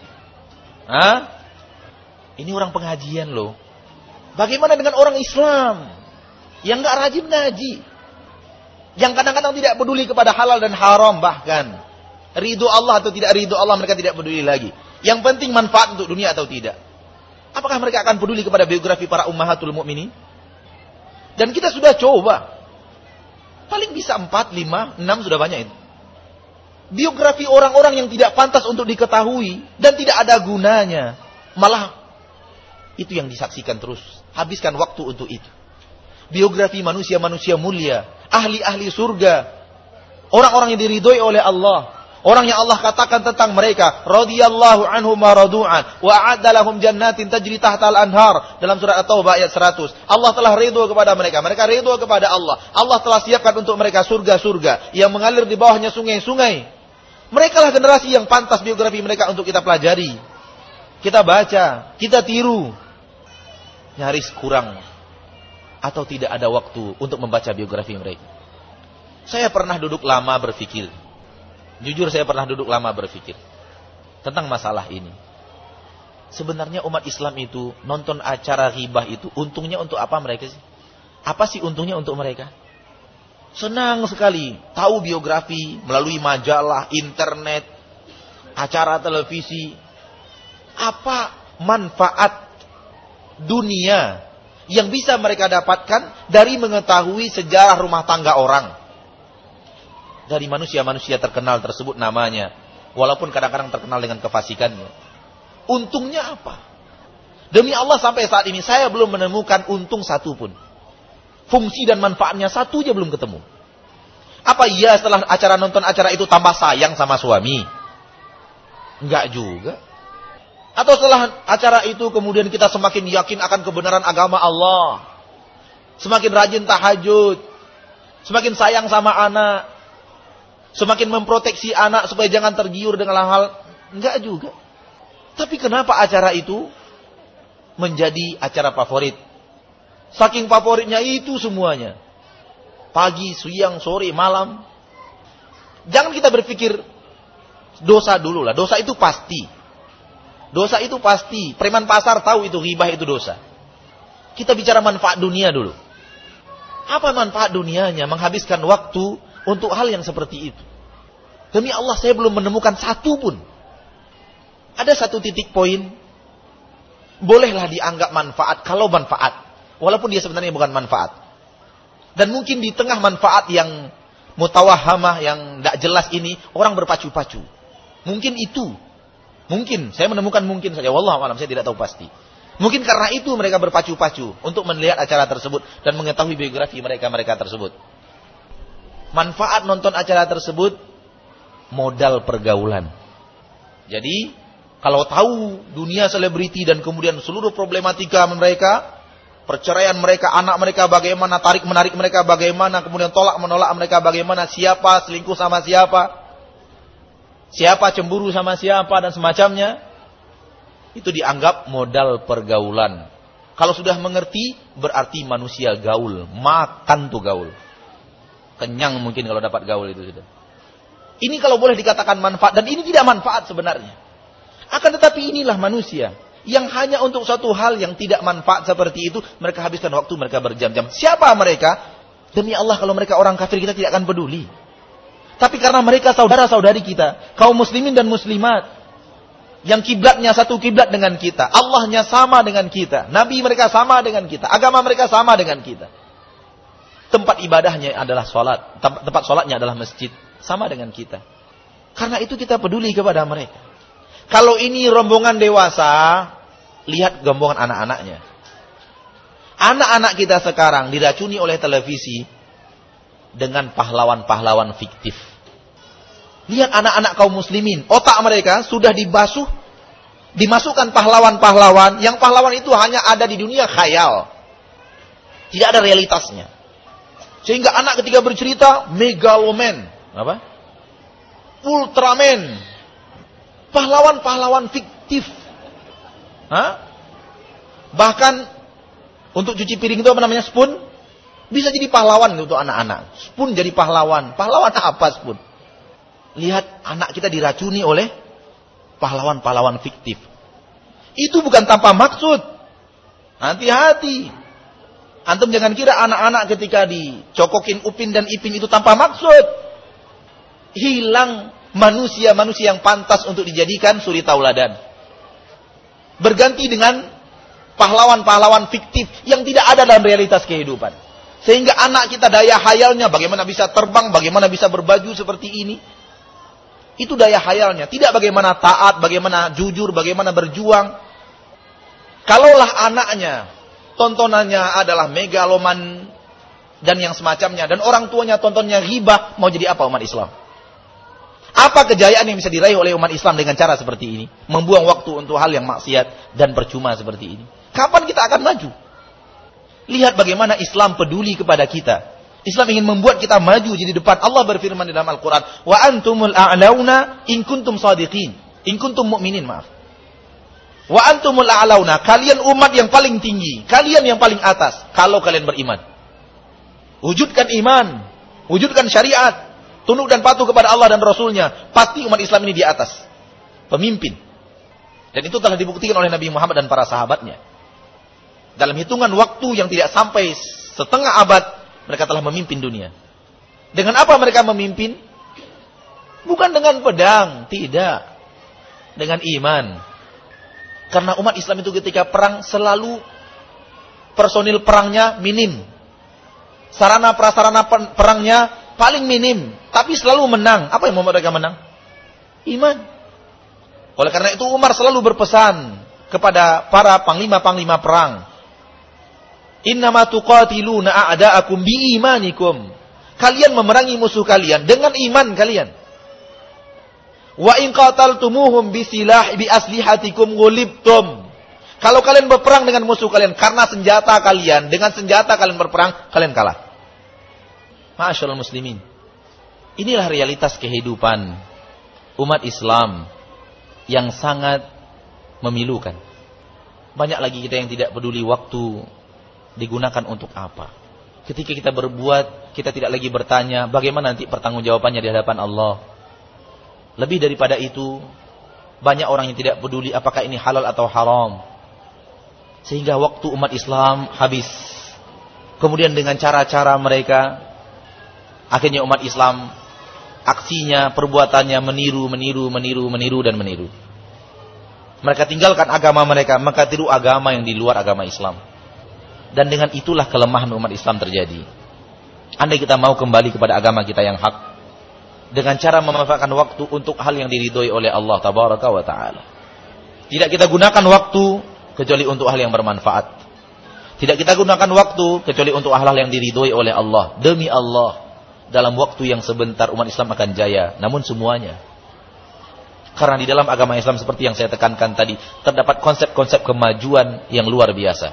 Hah? Ini orang pengajian loh. Bagaimana dengan orang Islam yang nggak rajin ngaji? Yang kadang-kadang tidak peduli kepada halal dan haram, bahkan ridho Allah atau tidak ridho Allah mereka tidak peduli lagi. Yang penting manfaat untuk dunia atau tidak. Apakah mereka akan peduli kepada biografi para ummahatul mukminin? Dan kita sudah coba. Paling bisa empat, lima, enam sudah banyak itu. Biografi orang-orang yang tidak pantas untuk diketahui dan tidak ada gunanya. Malah itu yang disaksikan terus. Habiskan waktu untuk itu. Biografi manusia-manusia mulia, ahli-ahli surga, orang-orang yang diridhoi oleh Allah. Orang yang Allah katakan tentang mereka, radhiyallahu anhum wa radu'an wa a'adda lahum jannatin tajri tahtal anhar, dalam surat At-Taubah ayat seratus. Allah telah ridho kepada mereka, mereka ridho kepada Allah. Allah telah siapkan untuk mereka surga-surga yang mengalir di bawahnya sungai-sungai. Mereka lah generasi yang pantas biografi mereka untuk kita pelajari, kita baca, kita tiru. Nyaris kurang atau tidak ada waktu untuk membaca biografi mereka. Saya pernah duduk lama berpikir. Jujur saya pernah duduk lama berpikir tentang masalah ini. Sebenarnya umat Islam itu nonton acara ghibah itu untungnya untuk apa mereka sih? Apa sih untungnya untuk mereka? Senang sekali tahu biografi melalui majalah, internet, acara televisi. Apa manfaat dunia yang bisa mereka dapatkan dari mengetahui sejarah rumah tangga orang? Dari manusia-manusia terkenal tersebut namanya. Walaupun kadang-kadang terkenal dengan kefasikannya. Untungnya apa? Demi Allah sampai saat ini saya belum menemukan untung satu pun. Fungsi dan manfaatnya satu aja belum ketemu. Apa iya setelah acara nonton acara itu tambah sayang sama suami? Enggak juga. Atau setelah acara itu kemudian kita semakin yakin akan kebenaran agama Allah. Semakin rajin tahajud. Semakin sayang sama anak. Semakin memproteksi anak supaya jangan tergiur dengan hal-hal. Enggak juga. Tapi kenapa acara itu menjadi acara favorit? Saking favoritnya itu semuanya. Pagi, siang, sore, malam. Jangan kita berpikir dosa dulu lah. Dosa itu pasti. Dosa itu pasti. Preman pasar tahu itu ghibah itu dosa. Kita bicara manfaat dunia dulu. Apa manfaat dunianya? Menghabiskan waktu untuk hal yang seperti itu. Demi Allah saya belum menemukan satu pun. Ada satu titik poin. Bolehlah dianggap manfaat kalau manfaat. Walaupun dia sebenarnya bukan manfaat. Dan mungkin di tengah manfaat yang mutawahamah, yang tidak jelas ini, orang berpacu-pacu. Mungkin itu. Mungkin. Saya menemukan mungkin saja. Wallahu a'lam, saya tidak tahu pasti. Mungkin karena itu mereka berpacu-pacu untuk melihat acara tersebut dan mengetahui biografi mereka-mereka tersebut. Manfaat nonton acara tersebut, modal pergaulan. Jadi, kalau tahu dunia selebriti dan kemudian seluruh problematika mereka, perceraian mereka, anak mereka bagaimana, tarik menarik mereka bagaimana, kemudian tolak menolak mereka bagaimana, siapa selingkuh sama siapa, siapa cemburu sama siapa dan semacamnya, itu dianggap modal pergaulan. Kalau sudah mengerti, berarti manusia gaul, makan tuh gaul. Kenyang mungkin kalau dapat gaul itu sudah. Ini kalau boleh dikatakan manfaat, dan ini tidak manfaat sebenarnya. Akan tetapi inilah manusia yang hanya untuk suatu hal yang tidak manfaat seperti itu, mereka habiskan waktu mereka berjam-jam. Siapa mereka? Demi Allah kalau mereka orang kafir kita tidak akan peduli. Tapi karena mereka saudara-saudari kita, kaum muslimin dan muslimat, yang kiblatnya satu kiblat dengan kita, Allahnya sama dengan kita, Nabi mereka sama dengan kita, agama mereka sama dengan kita. Tempat ibadahnya adalah sholat, tempat sholatnya adalah masjid, sama dengan kita. Karena itu kita peduli kepada mereka. Kalau ini rombongan dewasa, lihat rombongan anak-anaknya. Anak-anak kita sekarang diracuni oleh televisi dengan pahlawan-pahlawan fiktif. Lihat anak-anak kaum muslimin, otak mereka sudah dibasuh, dimasukkan pahlawan-pahlawan, yang pahlawan itu hanya ada di dunia khayal. Tidak ada realitasnya. Sehingga anak ketika bercerita, megaloman, apa? Ultraman, pahlawan-pahlawan fiktif. Hah? Bahkan untuk cuci piring itu apa namanya, spoon, bisa jadi pahlawan untuk anak-anak. Spoon jadi pahlawan. Pahlawan apa spoon? Lihat anak kita diracuni oleh pahlawan-pahlawan fiktif. Itu bukan tanpa maksud. Hati-hati. Antum jangan kira anak-anak ketika dicokokin Upin dan Ipin itu tanpa maksud. Hilang manusia-manusia yang pantas untuk dijadikan suri tauladan. Berganti dengan pahlawan-pahlawan fiktif yang tidak ada dalam realitas kehidupan. Sehingga anak kita daya hayalnya bagaimana bisa terbang, bagaimana bisa berbaju seperti ini. Itu daya hayalnya. Tidak bagaimana taat, bagaimana jujur, bagaimana berjuang. Kalaulah anaknya, tontonannya adalah megaloman dan yang semacamnya. Dan orang tuanya tontonnya ghibah, mau jadi apa umat Islam? Apa kejayaan yang bisa diraih oleh umat Islam dengan cara seperti ini? Membuang waktu untuk hal yang maksiat dan percuma seperti ini. Kapan kita akan maju? Lihat bagaimana Islam peduli kepada kita. Islam ingin membuat kita maju jadi depan. Allah berfirman di dalam Al-Quran, wa antumul a'launa in kuntum shadiqin, in kuntum mu'minin, maaf. Wa antumul a'launa, kalian umat yang paling tinggi, kalian yang paling atas kalau kalian beriman. Wujudkan iman, wujudkan syariat, tunduk dan patuh kepada Allah dan Rasulnya, pasti umat Islam ini di atas, pemimpin. Dan itu telah dibuktikan oleh Nabi Muhammad dan para sahabatnya. Dalam hitungan waktu yang tidak sampai setengah abad, mereka telah memimpin dunia. Dengan apa mereka memimpin? Bukan dengan pedang, tidak. Dengan iman. Karena umat Islam itu ketika perang selalu personil perangnya minim. Sarana prasarana perangnya paling minim, tapi selalu menang. Apa yang membuat mereka menang? Iman. Oleh karena itu Umar selalu berpesan kepada para panglima-panglima perang, Innama tuqatiluna a'da'akum biimanikum. Kalian memerangi musuh kalian dengan iman kalian. Wa in qataltumuhum bisilah bi aslihatikum ghulibtum. Kalau kalian berperang dengan musuh kalian karena senjata kalian, dengan senjata kalian berperang, kalian kalah. Ma'asyiral muslimin. Inilah realitas kehidupan umat Islam yang sangat memilukan. Banyak lagi kita yang tidak peduli waktu digunakan untuk apa. Ketika kita berbuat, kita tidak lagi bertanya bagaimana nanti pertanggungjawabannya di hadapan Allah. Lebih daripada itu, banyak orang yang tidak peduli apakah ini halal atau haram. Sehingga waktu umat Islam habis. Kemudian dengan cara-cara mereka, akhirnya umat Islam, aksinya, perbuatannya meniru, meniru, meniru, meniru, dan meniru. Mereka tinggalkan agama mereka, maka tiru agama yang di luar agama Islam. Dan dengan itulah kelemahan umat Islam terjadi. Andai kita mau kembali kepada agama kita yang hak, dengan cara memanfaatkan waktu untuk hal yang diridhoi oleh Allah Tabaraka wa Ta'ala. Tidak kita gunakan waktu kecuali untuk hal yang bermanfaat. Tidak kita gunakan waktu kecuali untuk hal-hal yang diridhoi oleh Allah. Demi Allah, dalam waktu yang sebentar umat Islam akan jaya. Namun semuanya. Karena di dalam agama Islam seperti yang saya tekankan tadi, terdapat konsep-konsep kemajuan yang luar biasa.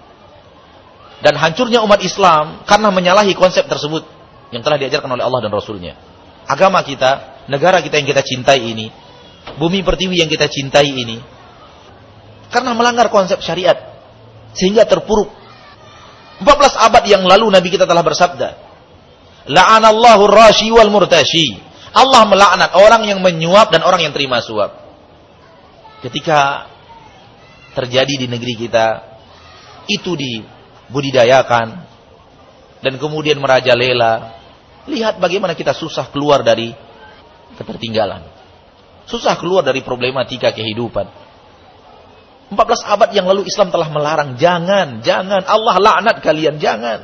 Dan hancurnya umat Islam karena menyalahi konsep tersebut yang telah diajarkan oleh Allah dan Rasulnya. Agama kita, negara kita yang kita cintai ini, bumi pertiwi yang kita cintai ini, karena melanggar konsep syariat, sehingga terpuruk. empat belas abad yang lalu Nabi kita telah bersabda, La'anallahu rashi wal murtashi. Allah melaknat orang yang menyuap dan orang yang terima suap. Ketika terjadi di negeri kita, itu dibudidayakan, dan kemudian merajalela. Lihat bagaimana kita susah keluar dari ketertinggalan. Susah keluar dari problematika kehidupan. empat belas abad yang lalu Islam telah melarang. Jangan, jangan. Allah laknat kalian, jangan.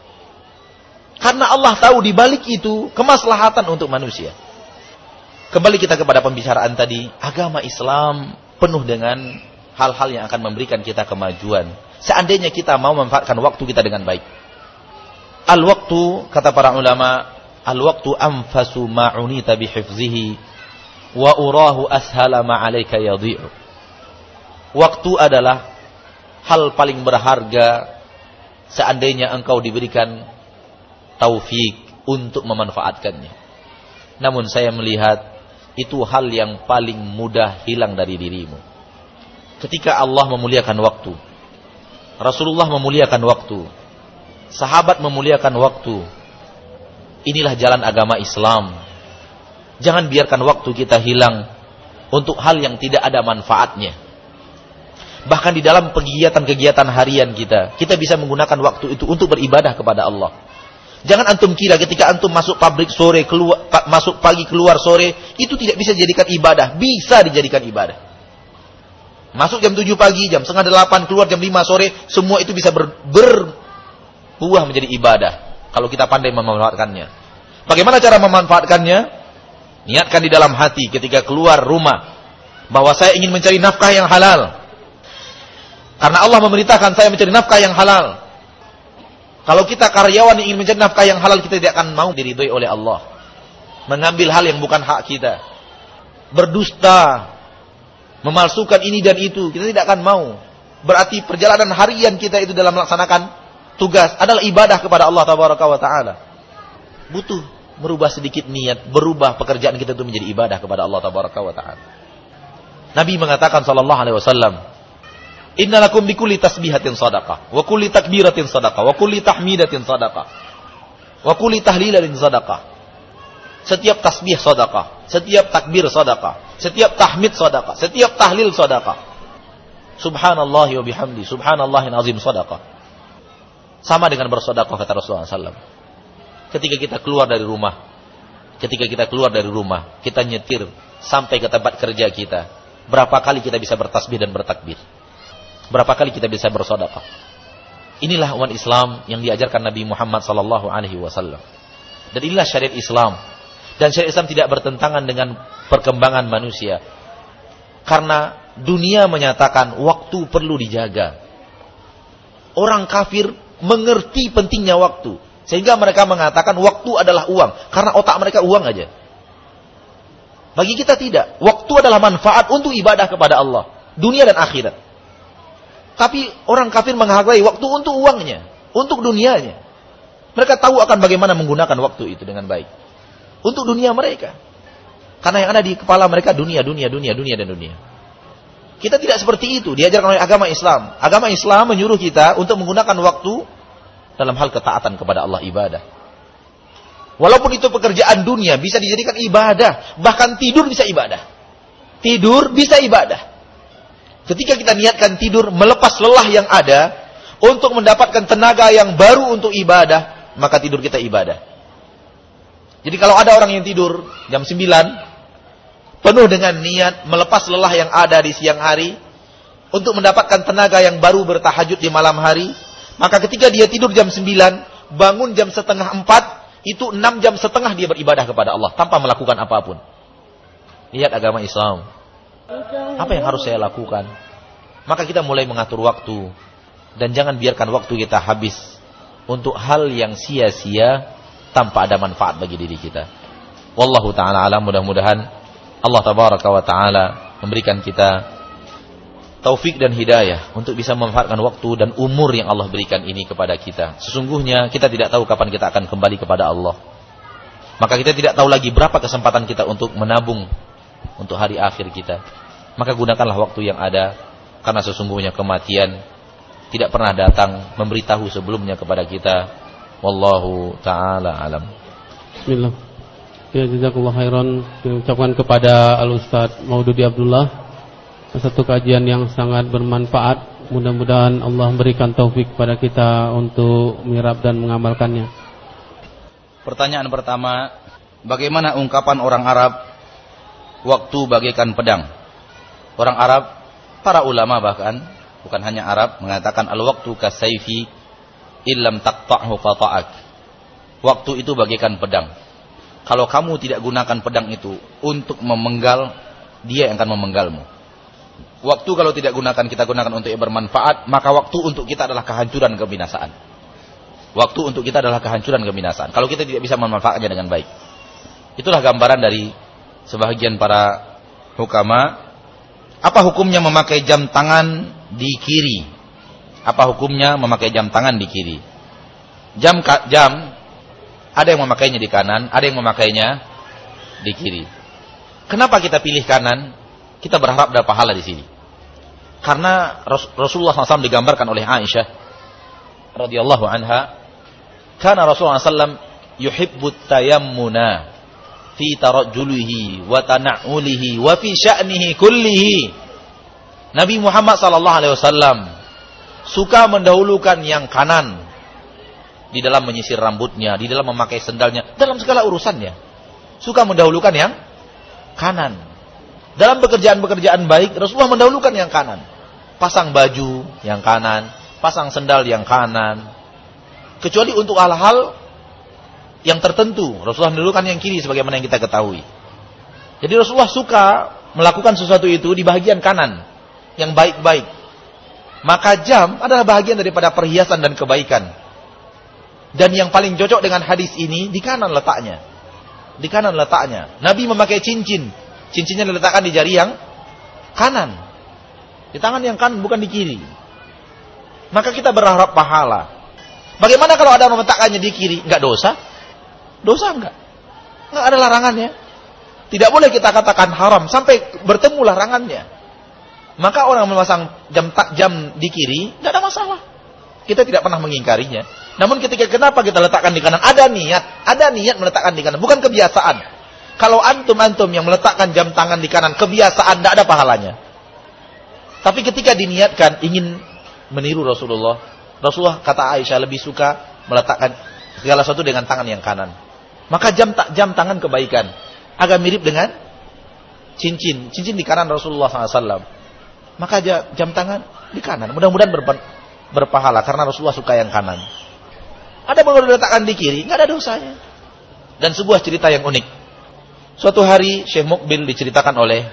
Karena Allah tahu di balik itu kemaslahatan untuk manusia. Kembali kita kepada pembicaraan tadi. Agama Islam penuh dengan hal-hal yang akan memberikan kita kemajuan. Seandainya kita mau memanfaatkan waktu kita dengan baik. Al-waktu, kata para ulama, al-waktu anfasu ma'unita bihifzihi wa urahu ashala ma'alaika yadhi'u. Waktu adalah hal paling berharga seandainya engkau diberikan taufik untuk memanfaatkannya. Namun saya melihat itu hal yang paling mudah hilang dari dirimu. Ketika Allah memuliakan waktu, Rasulullah memuliakan waktu, sahabat memuliakan waktu. Inilah jalan agama Islam. Jangan biarkan waktu kita hilang untuk hal yang tidak ada manfaatnya. Bahkan di dalam kegiatan-kegiatan harian kita, kita bisa menggunakan waktu itu untuk beribadah kepada Allah. Jangan antum kira ketika antum masuk pabrik sore, keluar, masuk pagi keluar sore, itu tidak bisa dijadikan ibadah. Bisa dijadikan ibadah. Masuk jam tujuh pagi, jam setengah delapan, keluar jam lima sore, semua itu bisa ber, berbuah menjadi ibadah. Kalau kita pandai memanfaatkannya. Bagaimana cara memanfaatkannya? Niatkan di dalam hati ketika keluar rumah, bahwa saya ingin mencari nafkah yang halal. Karena Allah memerintahkan saya mencari nafkah yang halal. Kalau kita karyawan yang ingin mencari nafkah yang halal, kita tidak akan mau diridhoi oleh Allah. Mengambil hal yang bukan hak kita. Berdusta. Memalsukan ini dan itu. Kita tidak akan mau. Berarti perjalanan harian kita itu dalam melaksanakan tugas adalah ibadah kepada Allah Tabaraka wa Ta'ala. Butuh merubah sedikit niat. Berubah pekerjaan kita itu menjadi ibadah kepada Allah Tabaraka wa Ta'ala. Nabi mengatakan sallallahu alaihi wasallam, Inna lakum bikulli tasbihatin sadaqah, wa kulli takbiratin sadaqah, wa kulli tahmidatin sadaqah, wa kulli tahlilatin sadaqah. Setiap tasbih sadaqah, setiap takbir sadaqah, setiap tahmid sadaqah, setiap tahlil sadaqah. Subhanallah wa bihamdi, subhanallahil azim sadaqah. Sama dengan bersedekah kata Rasulullah sallallahu alaihi wasallam. Ketika kita keluar dari rumah, ketika kita keluar dari rumah, kita nyetir sampai ke tempat kerja kita, berapa kali kita bisa bertasbih dan bertakbir? Berapa kali kita bisa bersedekah? Inilah umat Islam yang diajarkan Nabi Muhammad sallallahu alaihi wasallam. Dan inilah syariat Islam. Dan syariat Islam tidak bertentangan dengan perkembangan manusia. Karena dunia menyatakan waktu perlu dijaga. orang kafir mengerti pentingnya waktu. Sehingga mereka mengatakan waktu adalah uang. Karena otak mereka uang aja. Bagi kita tidak. Waktu adalah manfaat untuk ibadah kepada Allah. Dunia dan akhirat. Tapi orang kafir menghargai waktu untuk uangnya. Untuk dunianya. Mereka tahu akan bagaimana menggunakan waktu itu dengan baik. Untuk dunia mereka. Karena yang ada di kepala mereka dunia, dunia, dunia, dunia, dan dunia. Kita tidak seperti itu. Diajarkan oleh agama Islam. Agama Islam menyuruh kita untuk menggunakan waktu dalam hal ketaatan kepada Allah, ibadah. Walaupun itu pekerjaan dunia bisa dijadikan ibadah. Bahkan tidur bisa ibadah. Tidur bisa ibadah. Ketika kita niatkan tidur, melepas lelah yang ada untuk mendapatkan tenaga yang baru untuk ibadah, maka tidur kita ibadah. Jadi kalau ada orang yang tidur jam sembilan, penuh dengan niat melepas lelah yang ada di siang hari untuk mendapatkan tenaga yang baru bertahajud di malam hari, maka ketika dia tidur jam sembilan, bangun jam setengah empat, itu enam jam setengah dia beribadah kepada Allah tanpa melakukan apapun. Lihat agama Islam. Apa yang harus saya lakukan? Maka kita mulai mengatur waktu. Dan jangan biarkan waktu kita habis untuk hal yang sia-sia tanpa ada manfaat bagi diri kita. Wallahu ta'ala alam. Mudah-mudahan Allah tabaraka wa ta'ala memberikan kita taufik dan hidayah untuk bisa memanfaatkan waktu dan umur yang Allah berikan ini kepada kita. Sesungguhnya kita tidak tahu kapan kita akan kembali kepada Allah. Maka kita tidak tahu lagi berapa kesempatan kita untuk menabung untuk hari akhir kita. Maka gunakanlah waktu yang ada, karena sesungguhnya kematian tidak pernah datang memberitahu sebelumnya kepada kita. Wallahu ta'ala alam. Bismillah. Ya, jazakallahu khairan. Diucapkan kepada Al-Ustaz Maududi Abdullah satu kajian yang sangat bermanfaat. Mudah-mudahan Allah memberikan taufik kepada kita untuk mirab dan mengamalkannya. Pertanyaan pertama, bagaimana ungkapan orang Arab waktu bagaikan pedang? Orang Arab, para ulama bahkan, bukan hanya Arab, mengatakan al-waqtu kasayfi illam taqta'hu qata'ak. Waktu itu bagaikan pedang. Kalau kamu tidak gunakan pedang itu untuk memenggal, dia yang akan memenggalmu. Waktu kalau tidak gunakan, kita gunakan untuk yang bermanfaat, maka waktu untuk kita adalah kehancuran, kebinasaan. Waktu untuk kita adalah kehancuran, kebinasaan. Kalau kita tidak bisa memanfaatkannya dengan baik. Itulah gambaran dari sebahagian para hukama. Apa hukumnya memakai jam tangan di kiri? Apa hukumnya memakai jam tangan di kiri? Jam jam ada yang memakainya di kanan, ada yang memakainya di kiri. Kenapa kita pilih kanan? Kita berharap ada pahala di sini. Karena Rasulullah shallallahu alaihi wasallam digambarkan oleh Aisyah radhiyallahu anha, karena Rasulullah shallallahu alaihi wasallam yuhibbut tayammuna fi tarajjulihi wa tana'ulihi wa fi sya'nihi kullihi. Nabi Muhammad sallallahu alaihi wasallam suka mendahulukan yang kanan di dalam menyisir rambutnya, di dalam memakai sendalnya, dalam segala urusannya. Suka mendahulukan yang kanan. Dalam pekerjaan-pekerjaan baik, Rasulullah mendahulukan yang kanan. Pasang baju yang kanan, pasang sendal yang kanan. Kecuali untuk hal-hal yang tertentu, Rasulullah mendahulukan yang kiri sebagaimana yang kita ketahui. Jadi Rasulullah suka melakukan sesuatu itu di bagian kanan, yang baik-baik. Maka jam adalah bagian daripada perhiasan dan kebaikan. Dan yang paling cocok dengan hadis ini, di kanan letaknya. Di kanan letaknya. Nabi memakai cincin. Cincinnya diletakkan di jari yang kanan. Di tangan yang kanan, bukan di kiri. Maka kita berharap pahala. Bagaimana kalau ada orang meletakkannya di kiri? Enggak dosa? Dosa enggak? Enggak ada larangannya. Tidak boleh kita katakan haram sampai bertemu larangannya. Maka orang memasang jam jam di kiri, enggak ada masalah. Kita tidak pernah mengingkarinya. Namun ketika kenapa kita letakkan di kanan? Ada niat, ada niat meletakkan di kanan, bukan kebiasaan. Kalau antum-antum yang meletakkan jam tangan di kanan, kebiasaan, tidak ada pahalanya. Tapi ketika diniatkan ingin meniru Rasulullah, Rasulullah kata Aisyah lebih suka meletakkan segala sesuatu dengan tangan yang kanan. Maka jam jam tangan kebaikan. Agak mirip dengan cincin. Cincin di kanan Rasulullah shallallahu alaihi wasallam. Maka jam tangan di kanan. Mudah-mudahan berpahala karena Rasulullah suka yang kanan. Ada yang diletakkan di kiri, nggak ada dosanya. Dan sebuah cerita yang unik. Suatu hari Syekh Muqbil diceritakan oleh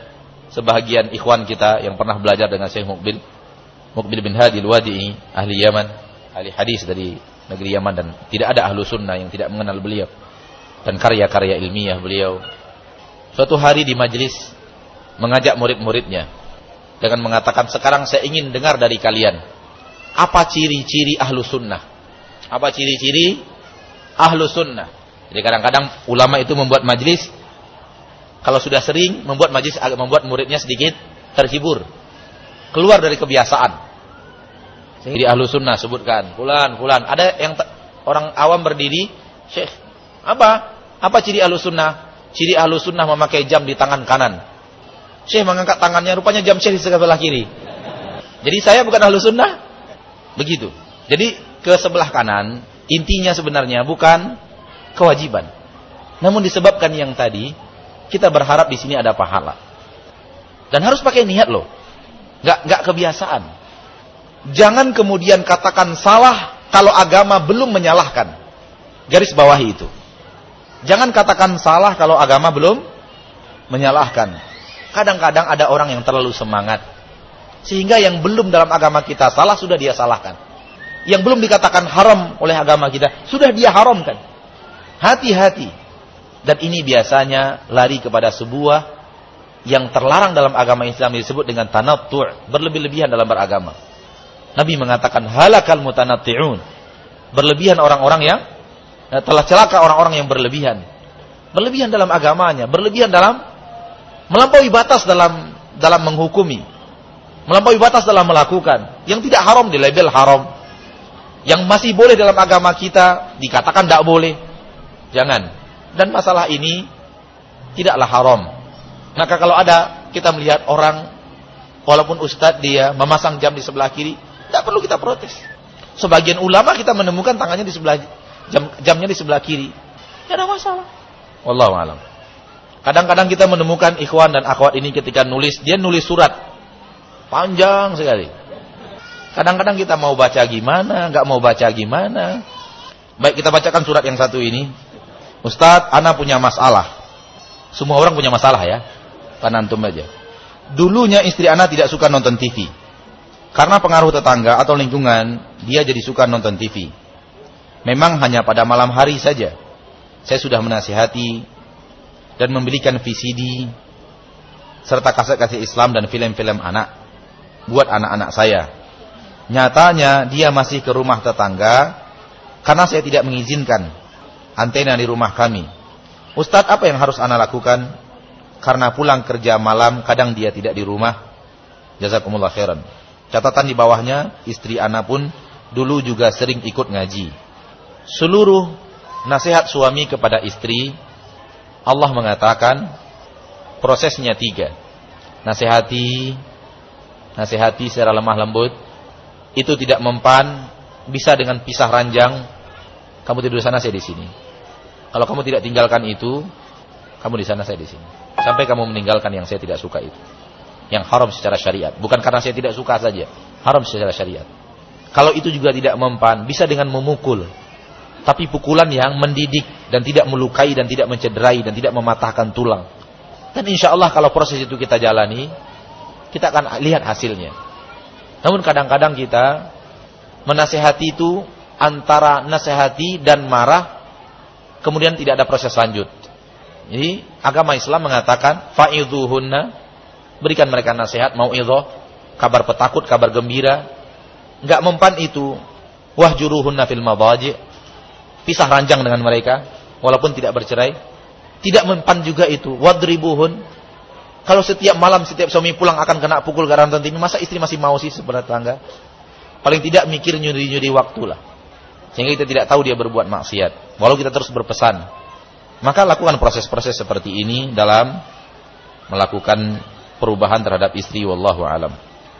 sebahagian ikhwan kita yang pernah belajar dengan Syekh Muqbil, Muqbil bin Hadi al-Wadi'i, ahli Yaman. ahli hadis dari negeri Yaman, dan tidak ada ahlu sunnah yang tidak mengenal beliau dan karya-karya ilmiah beliau. Suatu hari di majelis mengajak murid-muridnya dengan mengatakan, sekarang saya ingin dengar dari kalian, apa ciri-ciri ahlu sunnah? Apa ciri-ciri ahlu sunnah? Jadi kadang-kadang ulama itu membuat majelis, kalau sudah sering membuat majelis agak membuat muridnya sedikit terhibur, keluar dari kebiasaan. Jadi ahlu sunnah sebutkan, fulan, fulan. Ada yang orang awam berdiri, Syekh, apa? Apa ciri ahlu sunnah? Ciri ahlu sunnah memakai jam di tangan kanan. Syekh mengangkat tangannya, rupanya jam Syekh di sebelah kiri. Jadi saya bukan ahlu sunnah? Begitu. Jadi ke sebelah kanan, intinya sebenarnya bukan kewajiban. Namun disebabkan yang tadi, kita berharap di sini ada pahala. Dan harus pakai niat loh. Gak, gak kebiasaan. Jangan kemudian katakan salah kalau agama belum menyalahkan. Garis bawahi itu. Jangan katakan salah kalau agama belum menyalahkan. Kadang-kadang ada orang yang terlalu semangat, sehingga yang belum dalam agama kita salah sudah dia salahkan. Yang belum dikatakan haram oleh agama kita sudah dia haramkan. Hati-hati. Dan ini biasanya lari kepada sebuah yang terlarang dalam agama Islam, disebut dengan tanattu', berlebih-lebihan dalam beragama. Nabi mengatakan halakal mutanatti'un, berlebihan orang-orang yang telah celaka orang-orang yang berlebihan. Berlebihan dalam agamanya, berlebihan dalam melampaui batas dalam dalam menghukumi, melampaui batas dalam melakukan. Yang tidak haram dilabel haram, yang masih boleh dalam agama kita dikatakan tidak boleh. Jangan. Dan masalah ini tidaklah haram. Maka kalau ada kita melihat orang, walaupun ustadz dia memasang jam di sebelah kiri, tidak perlu kita protes. Sebagian ulama kita menemukan tangannya di sebelah jam, jamnya di sebelah kiri, tidak ada masalah. Wallahu a'lam. Kadang-kadang kita menemukan ikhwan dan akhwat ini ketika nulis, dia nulis surat panjang sekali. Kadang-kadang kita mau baca gimana, nggak mau baca gimana. Baik, kita bacakan surat yang satu ini. Ustadz, ana punya masalah. Semua orang punya masalah ya, kan antum aja. Dulunya istri ana tidak suka nonton T V. Karena pengaruh tetangga atau lingkungan, dia jadi suka nonton T V. Memang hanya pada malam hari saja. Saya sudah menasihati dan membelikan V C D serta kaset-kaset Islam dan film-film anak buat anak-anak saya. Nyatanya dia masih ke rumah tetangga karena saya tidak mengizinkan antena di rumah kami. Ustadz, apa yang harus ana lakukan? Karena pulang kerja malam kadang dia tidak di rumah. Jazakumullah khairan. Catatan di bawahnya, istri ana pun dulu juga sering ikut ngaji. Seluruh nasihat suami kepada istri, Allah mengatakan prosesnya tiga. Nasihati, nasihati secara lemah lembut. Itu tidak mempan, bisa dengan pisah ranjang. Kamu tidur di sana, saya di sini. Kalau kamu tidak tinggalkan itu, kamu di sana, saya di sini. Sampai kamu meninggalkan yang saya tidak suka itu, yang haram secara syariat. Bukan karena saya tidak suka saja, haram secara syariat. Kalau itu juga tidak mempan, bisa dengan memukul, tapi pukulan yang mendidik dan tidak melukai dan tidak mencederai dan tidak mematahkan tulang. Dan insya Allah kalau proses itu kita jalani, kita akan lihat hasilnya. Namun kadang-kadang kita menasihati itu antara nasihati dan marah, kemudian tidak ada proses lanjut. Jadi agama Islam mengatakan fa'idhuhunna, berikan mereka nasihat, mau'idhah, kabar petakut, kabar gembira. Enggak mempan itu wahjuruhunna fil madaji', pisah ranjang dengan mereka walaupun tidak bercerai. Tidak mempan juga itu wadribuhun, kalau setiap malam setiap suami pulang akan kena pukul gara-gara nonton T V, masa istri masih mau sih sebelah tetangga? Paling tidak mikir nyuri-nyuri waktu lah, sehingga kita tidak tahu dia berbuat maksiat, walau kita terus berpesan. Maka lakukan proses-proses seperti ini dalam melakukan perubahan terhadap istri. Wallahu alam.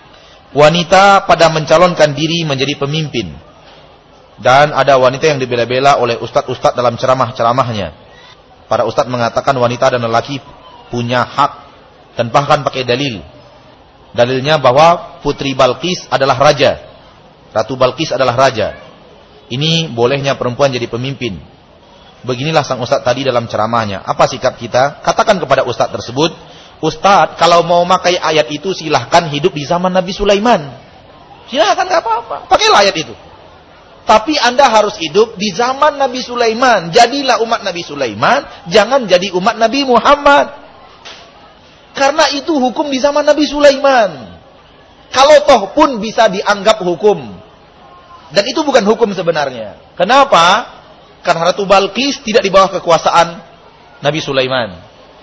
Wanita pada mencalonkan diri menjadi pemimpin, dan ada wanita yang dibela-bela oleh ustadz-ustadz dalam ceramah-ceramahnya. Para ustadz mengatakan wanita dan lelaki punya hak, dan bahkan pakai dalil. Dalilnya bahwa Putri Balqis adalah raja, Ratu Balqis adalah raja. Ini bolehnya perempuan jadi pemimpin. Beginilah sang ustadz tadi dalam ceramahnya. Apa sikap kita? Katakan kepada ustadz tersebut, Ustadz, kalau mau pakai ayat itu silahkan hidup di zaman Nabi Sulaiman. Silahkan, gak apa-apa. Pakailah ayat itu. Tapi Anda harus hidup di zaman Nabi Sulaiman. Jadilah umat Nabi Sulaiman, jangan jadi umat Nabi Muhammad. Karena itu hukum di zaman Nabi Sulaiman. Kalau toh pun bisa dianggap hukum. Dan itu bukan hukum sebenarnya. Kenapa? Karena Ratu Balqis tidak di bawah kekuasaan Nabi Sulaiman.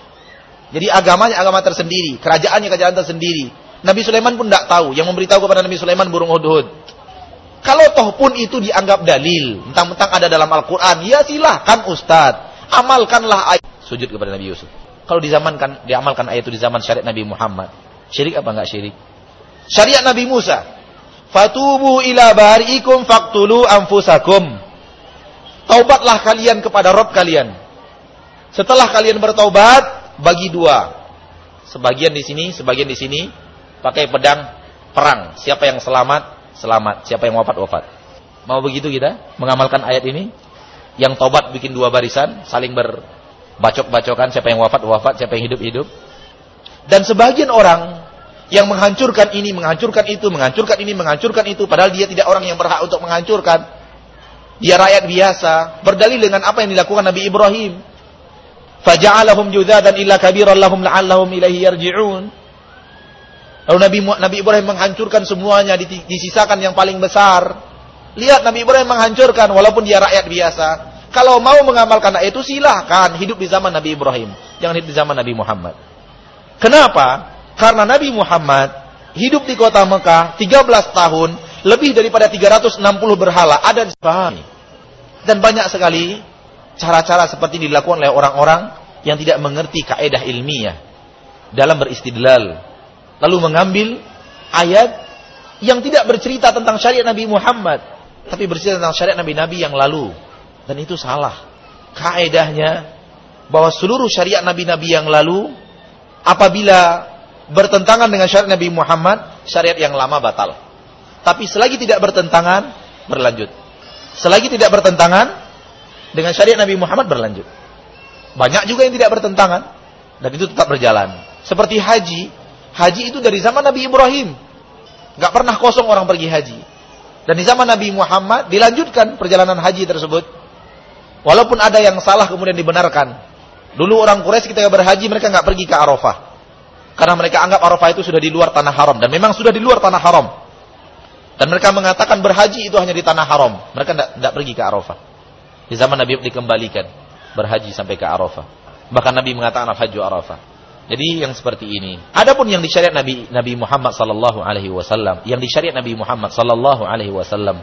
Jadi agamanya agama tersendiri, kerajaannya kerajaan tersendiri. Nabi Sulaiman pun tidak tahu. Yang memberitahu kepada Nabi Sulaiman burung hudhud. Kalau toh pun itu dianggap dalil, mentang-mentang ada dalam Al-Quran, ya silahkan Ustadz, amalkanlah ayat. Sujud kepada Nabi Yusuf. Kalau dizamankan, diamalkan ayat itu di zaman syariat Nabi Muhammad, syirik apa enggak syirik? Syariat Nabi Musa, fatubu ila bari'ikum faqtulu anfusakum. Taubatlah kalian kepada Rabb kalian. Setelah kalian bertaubat, bagi dua. Sebagian di sini, sebagian di sini, pakai pedang perang. Siapa yang selamat? Selamat. Siapa yang wafat, wafat. Mau begitu kita mengamalkan ayat ini? Yang taubat bikin dua barisan, saling berbacok-bacokan, siapa yang wafat, wafat, siapa yang hidup, hidup. Dan sebagian orang yang menghancurkan ini, menghancurkan itu, menghancurkan ini, menghancurkan itu, padahal dia tidak orang yang berhak untuk menghancurkan. Dia rakyat biasa, berdalil dengan apa yang dilakukan Nabi Ibrahim. Faja'alahum judzadan illa kabiran lahum la'allahum ilaihi yarji'un. Lalu Nabi, Nabi Ibrahim menghancurkan semuanya, disisakan yang paling besar. Lihat Nabi Ibrahim menghancurkan walaupun dia rakyat biasa. Kalau mau mengamalkan ayat itu silahkan hidup di zaman Nabi Ibrahim. Jangan hidup di zaman Nabi Muhammad. Kenapa? Karena Nabi Muhammad hidup di kota Mekah tiga belas tahun, lebih daripada tiga ratus enam puluh berhala ada di sana. Dan banyak sekali cara-cara seperti ini dilakukan oleh orang-orang yang tidak mengerti kaidah ilmiah dalam beristidlal. Lalu mengambil ayat yang tidak bercerita tentang syariat Nabi Muhammad, tapi bercerita tentang syariat Nabi-Nabi yang lalu. Dan itu salah. Kaedahnya bahwa seluruh syariat Nabi-Nabi yang lalu, apabila bertentangan dengan syariat Nabi Muhammad, syariat yang lama batal. Tapi selagi tidak bertentangan, berlanjut. Selagi tidak bertentangan dengan syariat Nabi Muhammad, berlanjut. Banyak juga yang tidak bertentangan, dan itu tetap berjalan. Seperti haji. Haji itu dari zaman Nabi Ibrahim. Gak pernah kosong orang pergi haji. Dan di zaman Nabi Muhammad dilanjutkan perjalanan haji tersebut. Walaupun ada yang salah kemudian dibenarkan. Dulu orang Quraisy ketika berhaji mereka gak pergi ke Arafah. Karena mereka anggap Arafah itu sudah di luar tanah haram. Dan memang sudah di luar tanah haram. Dan mereka mengatakan berhaji itu hanya di tanah haram. Mereka tidak pergi ke Arafah. Di zaman Nabi dikembalikan. Berhaji sampai ke Arafah. Bahkan Nabi mengatakan al-hajju Arafah. Jadi yang seperti ini. Adapun yang disyariat Nabi Nabi Muhammad sallallahu alaihi wasallam, yang disyariat Nabi Muhammad sallallahu alaihi wasallam,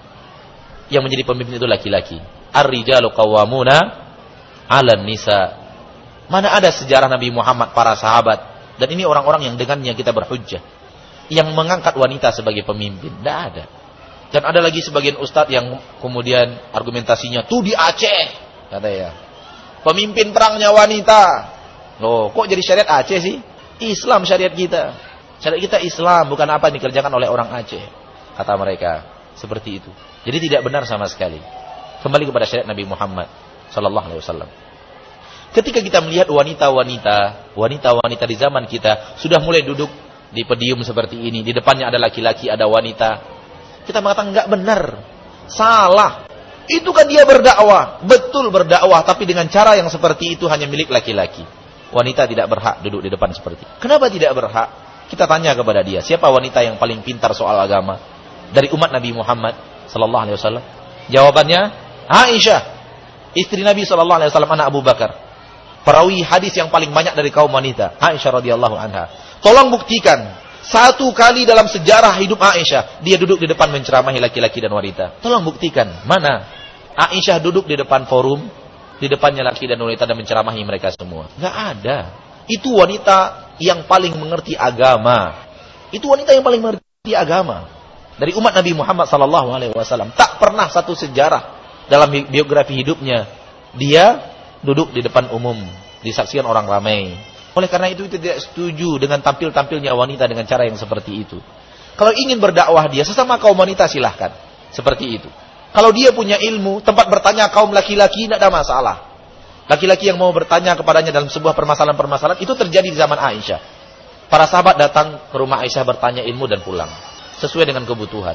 yang menjadi pemimpin itu laki-laki. Ar-rijalu qawwamuna 'alan nisa. Mana ada sejarah Nabi Muhammad para sahabat, dan ini orang-orang yang dengannya kita berhujjah, yang mengangkat wanita sebagai pemimpin. Tidak ada. Dan ada lagi sebagian ustadz yang kemudian argumentasinya tuh di Aceh, kata ya. Pemimpin perangnya wanita. Loh, kok jadi syariat Aceh sih? Islam syariat kita. Syariat kita Islam, bukan apa yang dikerjakan oleh orang Aceh. Kata mereka, seperti itu. Jadi tidak benar sama sekali. Kembali kepada syariat Nabi Muhammad sallallahu alaihi wasallam. Ketika kita melihat wanita-wanita, wanita-wanita di zaman kita sudah mulai duduk di podium seperti ini, di depannya ada laki-laki, ada wanita. Kita mengatakan enggak benar. Salah. Itu kan dia berdakwah, betul berdakwah, tapi dengan cara yang seperti itu hanya milik laki-laki. Wanita tidak berhak duduk di depan seperti itu. Kenapa tidak berhak? Kita tanya kepada dia, siapa wanita yang paling pintar soal agama dari umat Nabi Muhammad sallallahu alaihi wasallam? Jawabannya Aisyah, istri Nabi sallallahu alaihi wasallam, anak Abu Bakar. Perawi hadis yang paling banyak dari kaum wanita, Aisyah radhiyallahu anha. Tolong buktikan satu kali dalam sejarah hidup Aisyah dia duduk di depan menceramahi laki-laki dan wanita. Tolong buktikan, mana Aisyah duduk di depan forum, di depannya laki dan wanita dan menceramahi mereka semua? Enggak ada. Itu wanita yang paling mengerti agama. Itu wanita yang paling mengerti agama dari umat Nabi Muhammad sallallahu alaihi wasallam. Tak pernah satu sejarah dalam biografi hidupnya dia duduk di depan umum, disaksikan orang ramai. Oleh karena itu tidak setuju dengan tampil-tampilnya wanita dengan cara yang seperti itu. Kalau ingin berdakwah dia sesama kaum wanita silahkan seperti itu. Kalau dia punya ilmu, tempat bertanya kaum laki-laki tidak ada masalah. Laki-laki yang mau bertanya kepadanya dalam sebuah permasalahan-permasalahan itu terjadi di zaman Aisyah. Para sahabat datang ke rumah Aisyah bertanya ilmu dan pulang sesuai dengan kebutuhan.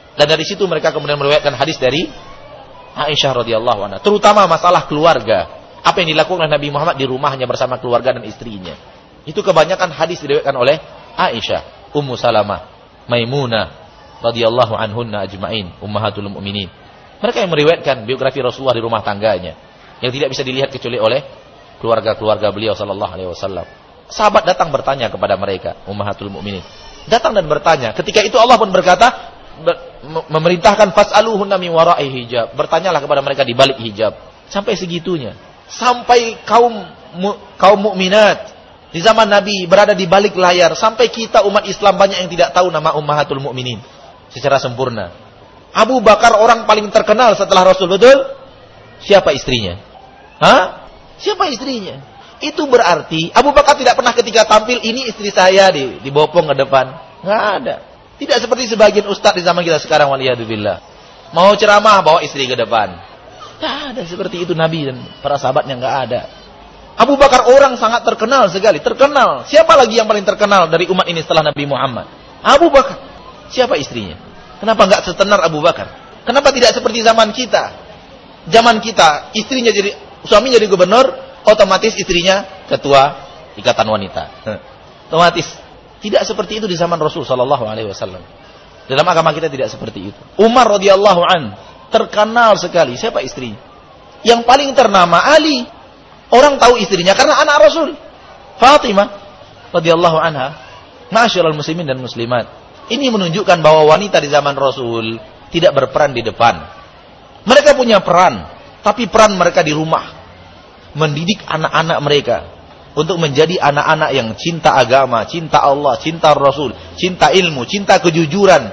Dan dari situ mereka kemudian meriwayatkan hadis dari Aisyah radhiyallahu anha, terutama masalah keluarga. Apa yang dilakukan oleh Nabi Muhammad di rumahnya bersama keluarga dan istrinya. Itu kebanyakan hadis diriwayatkan oleh Aisyah, Ummu Salamah, Maimunah radhiyallahu anhunna ajma'in, ummahatul mukminin. Mereka yang meriwayatkan biografi Rasulullah di rumah tangganya, yang tidak bisa dilihat kecuali oleh keluarga-keluarga beliau sallallahu alaihi wasallam. Sahabat datang bertanya kepada mereka, ummahatul mukminin. Datang dan bertanya. Ketika itu Allah pun berkata, memerintahkan fas'aluhunna min wara'i hijab. Bertanyalah kepada mereka di balik hijab. Sampai segitunya. Sampai kaum mu, kaum mukminat di zaman Nabi berada di balik layar. Sampai kita umat Islam banyak yang tidak tahu nama ummahatul mukminin secara sempurna. Abu Bakar orang paling terkenal setelah Rasul, betul? Siapa istrinya? Hah? Siapa istrinya? Itu berarti Abu Bakar tidak pernah ketika tampil, ini istri saya di dibopong ke depan. Nggak ada. Tidak seperti sebagian ustaz di zaman kita sekarang, waliyadzubillah. Mau ceramah bawa istri ke depan. Nggak ada seperti itu Nabi dan para sahabatnya, nggak ada. Abu Bakar orang sangat terkenal sekali, terkenal. Siapa lagi yang paling terkenal dari umat ini setelah Nabi Muhammad? Abu Bakar. Siapa istrinya? Kenapa nggak setenar Abu Bakar? Kenapa tidak seperti zaman kita? Zaman kita, istrinya jadi, suaminya jadi gubernur, otomatis istrinya ketua ikatan wanita. Otomatis. Tidak seperti itu di zaman Rasul sallallahu alaihi wasallam. Dalam agama kita tidak seperti itu. Umar radhiyallahu an terkenal sekali. Siapa istrinya? Yang paling ternama Ali. Orang tahu istrinya karena anak Rasul. Fatimah radhiyallahu anha. Ma'asyiral muslimin dan muslimat. Ini menunjukkan bahwa wanita di zaman Rasul tidak berperan di depan. Mereka punya peran, tapi peran mereka di rumah. Mendidik anak-anak mereka untuk menjadi anak-anak yang cinta agama, cinta Allah, cinta Rasul, cinta ilmu, cinta kejujuran,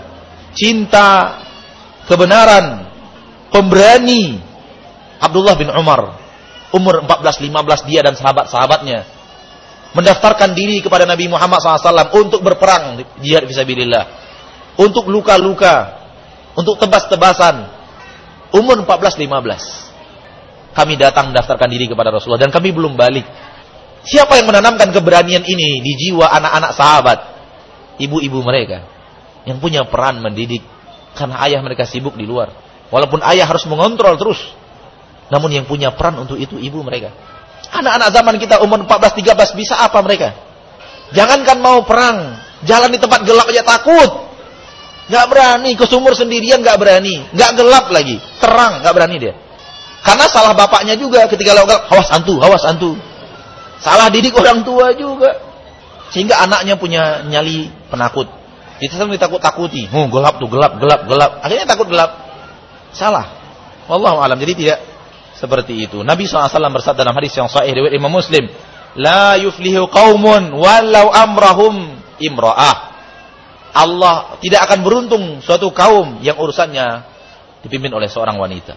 cinta kebenaran, pemberani. Abdullah bin Umar, umur empat belas lima belas, dia dan sahabat-sahabatnya mendaftarkan diri kepada Nabi Muhammad shallallahu alaihi wasallam untuk berperang jihad fisabilillah, untuk luka-luka, untuk tebas-tebasan. Umur empat belas lima belas. Kami datang mendaftarkan diri kepada Rasulullah dan kami belum balik. Siapa yang menanamkan keberanian ini di jiwa anak-anak sahabat? Ibu-ibu mereka yang punya peran mendidik, karena ayah mereka sibuk di luar. Walaupun ayah harus mengontrol terus, namun yang punya peran untuk itu ibu mereka. Anak-anak zaman kita umur empat belas tiga belas bisa apa mereka? Jangankan mau perang, jalan di tempat gelap aja takut. Gak berani, ke sumur sendirian gak berani. Gak gelap lagi, terang gak berani dia. Karena salah bapaknya juga ketika gelap, awas hantu, awas hantu. Salah didik orang tua juga. Sehingga anaknya punya nyali penakut. Kita selalu ditakut-takuti. Oh, gelap tuh, gelap, gelap, gelap. Akhirnya takut gelap. Salah. Wallahu a'lam. Jadi tidak seperti itu. Nabi shallallahu alaihi wasallam bersabda dalam hadis yang sahih riwayat Imam Muslim, la yuflihu qaumun walau amrahum imra'ah. Allah tidak akan beruntung suatu kaum yang urusannya dipimpin oleh seorang wanita.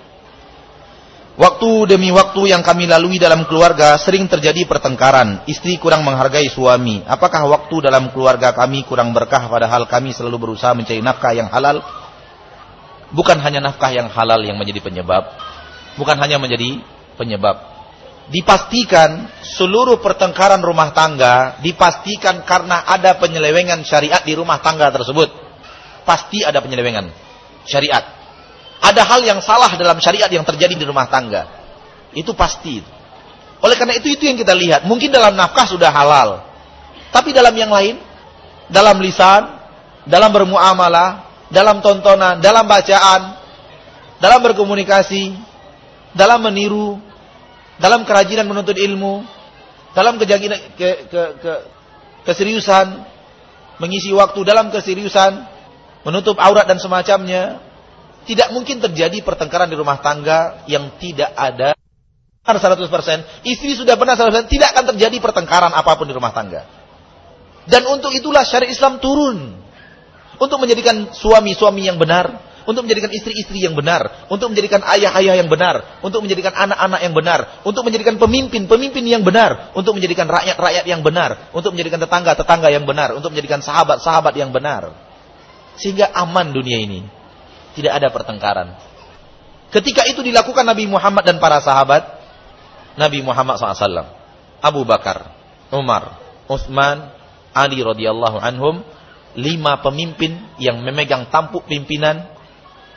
Waktu demi waktu yang kami lalui dalam keluarga sering terjadi pertengkaran. Istri kurang menghargai suami. Apakah waktu dalam keluarga kami kurang berkah padahal kami selalu berusaha mencari nafkah yang halal? Bukan hanya nafkah yang halal yang menjadi penyebab. Bukan hanya menjadi penyebab. Dipastikan seluruh pertengkaran rumah tangga dipastikan karena ada penyelewengan syariat di rumah tangga tersebut. Pasti ada penyelewengan syariat. Ada hal yang salah dalam syariat yang terjadi di rumah tangga. Itu pasti. Oleh karena itu, itu yang kita lihat. Mungkin dalam nafkah sudah halal. Tapi dalam yang lain, dalam lisan, dalam bermuamalah, dalam tontonan, dalam bacaan, dalam berkomunikasi, dalam meniru, dalam kerajinan menuntut ilmu, dalam kejaginan, ke, ke, ke, keseriusan, mengisi waktu dalam keseriusan, menutup aurat dan semacamnya. Tidak mungkin terjadi pertengkaran di rumah tangga yang tidak ada seratus persen. Istri sudah benar seratus persen, tidak akan terjadi pertengkaran apapun di rumah tangga. Dan untuk itulah syariat Islam turun. Untuk menjadikan suami-suami yang benar, untuk menjadikan istri-istri yang benar, untuk menjadikan ayah-ayah yang benar, untuk menjadikan anak-anak yang benar, untuk menjadikan pemimpin-pemimpin yang benar, untuk menjadikan rakyat-rakyat yang benar, untuk menjadikan tetangga-tetangga yang benar, untuk menjadikan sahabat-sahabat yang benar. Sehingga aman dunia ini. Tidak ada pertengkaran. Ketika itu dilakukan Nabi Muhammad dan para sahabat, Nabi Muhammad shallallahu alaihi wasallam, Abu Bakar, Umar, Utsman, Ali radhiyallahu anhum, lima pemimpin yang memegang tampuk pimpinan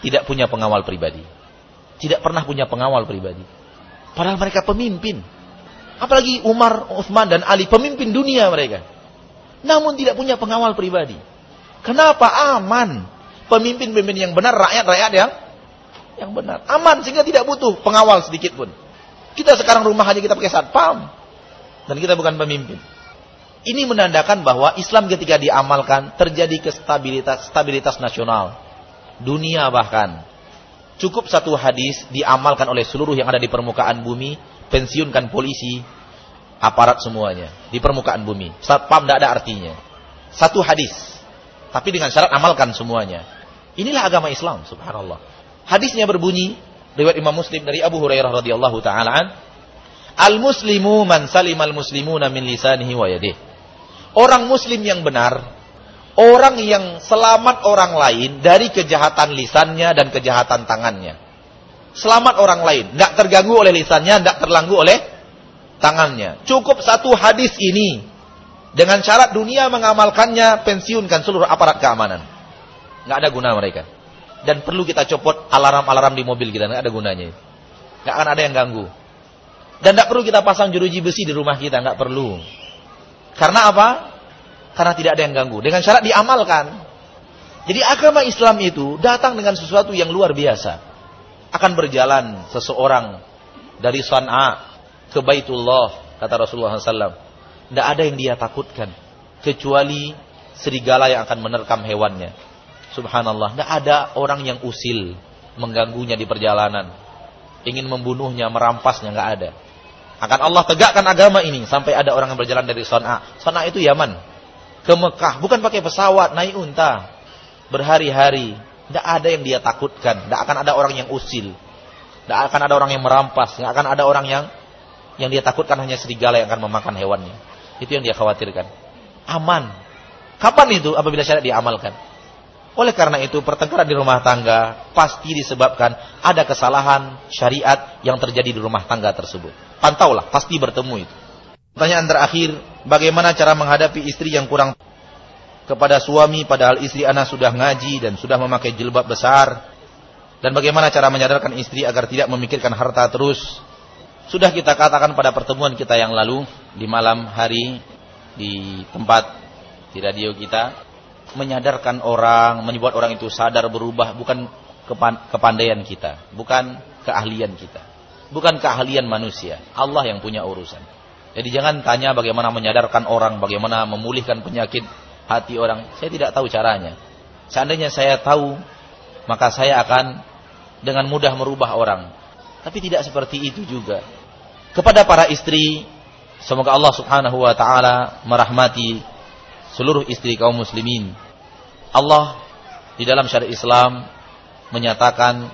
tidak punya pengawal pribadi. Tidak pernah punya pengawal pribadi. Padahal mereka pemimpin. Apalagi Umar, Utsman dan Ali, pemimpin dunia mereka. Namun tidak punya pengawal pribadi. Kenapa? Aman. Pemimpin-pemimpin yang benar, rakyat-rakyat yang yang benar. Aman sehingga tidak butuh pengawal sedikit pun. Kita sekarang rumah aja kita pakai satpam. Dan kita bukan pemimpin. Ini menandakan bahwa Islam ketika diamalkan terjadi kestabilitas stabilitas nasional. Dunia bahkan. Cukup satu hadis diamalkan oleh seluruh yang ada di permukaan bumi, pensiunkan polisi, aparat semuanya di permukaan bumi. Satpam tidak ada artinya. Satu hadis. Tapi dengan syarat amalkan semuanya. Inilah agama Islam, subhanallah. Hadisnya berbunyi, riwayat Imam Muslim dari Abu Hurairah radhiyallahu taala an, al-muslimu man salimal muslimuna min lisanihi wa yadihi. Orang muslim yang benar, orang yang selamat orang lain dari kejahatan lisannya dan kejahatan tangannya. Selamat orang lain, tidak terganggu oleh lisannya, tidak terganggu oleh tangannya. Cukup satu hadis ini, dengan syarat dunia mengamalkannya, pensiunkan seluruh aparat keamanan. Tidak ada guna mereka. Dan perlu kita copot alarm-alarm di mobil kita, tidak ada gunanya. Tidak akan ada yang ganggu. Dan tidak perlu kita pasang jeruji besi di rumah kita, tidak perlu. Karena apa? Karena tidak ada yang ganggu. Dengan syarat diamalkan. Jadi agama Islam itu datang dengan sesuatu yang luar biasa. Akan berjalan seseorang dari San'a ke Baitullah, kata Rasulullah shallallahu alaihi wasallam. Tidak ada yang dia takutkan. Kecuali serigala yang akan menerkam hewannya. Subhanallah. Tidak ada orang yang usil mengganggunya di perjalanan. Ingin membunuhnya, merampasnya, tidak ada. Akan Allah tegakkan agama ini sampai ada orang yang berjalan dari San'a. San'a itu Yaman. Ke Mekah. Bukan pakai pesawat, naik unta. Berhari-hari. Tidak ada yang dia takutkan. Tidak akan ada orang yang usil. Tidak akan ada orang yang merampas. Tidak akan ada orang yang yang dia takutkan hanya serigala yang akan memakan hewannya. Itu yang dia khawatirkan. Aman. Kapan itu? Apabila syariat diamalkan. Oleh karena itu pertengkaran di rumah tangga pasti disebabkan ada kesalahan syariat yang terjadi di rumah tangga tersebut. Pantaulah, pasti bertemu itu. Pertanyaan terakhir, bagaimana cara menghadapi istri yang kurang kepada suami padahal istri ana sudah ngaji dan sudah memakai jilbab besar? Dan bagaimana cara menyadarkan istri agar tidak memikirkan harta terus? Sudah kita katakan pada pertemuan kita yang lalu di malam hari di tempat di radio kita. Menyadarkan orang, membuat orang itu sadar berubah bukan kepandaian kita, bukan keahlian kita, bukan keahlian manusia. Allah yang punya urusan. Jadi jangan tanya bagaimana menyadarkan orang, bagaimana memulihkan penyakit hati orang. Saya tidak tahu caranya. Seandainya saya tahu, maka saya akan dengan mudah merubah orang. Tapi tidak seperti itu juga. Kepada para istri, semoga Allah Subhanahu wa taala merahmati seluruh istri kaum muslimin. Allah di dalam syariat Islam menyatakan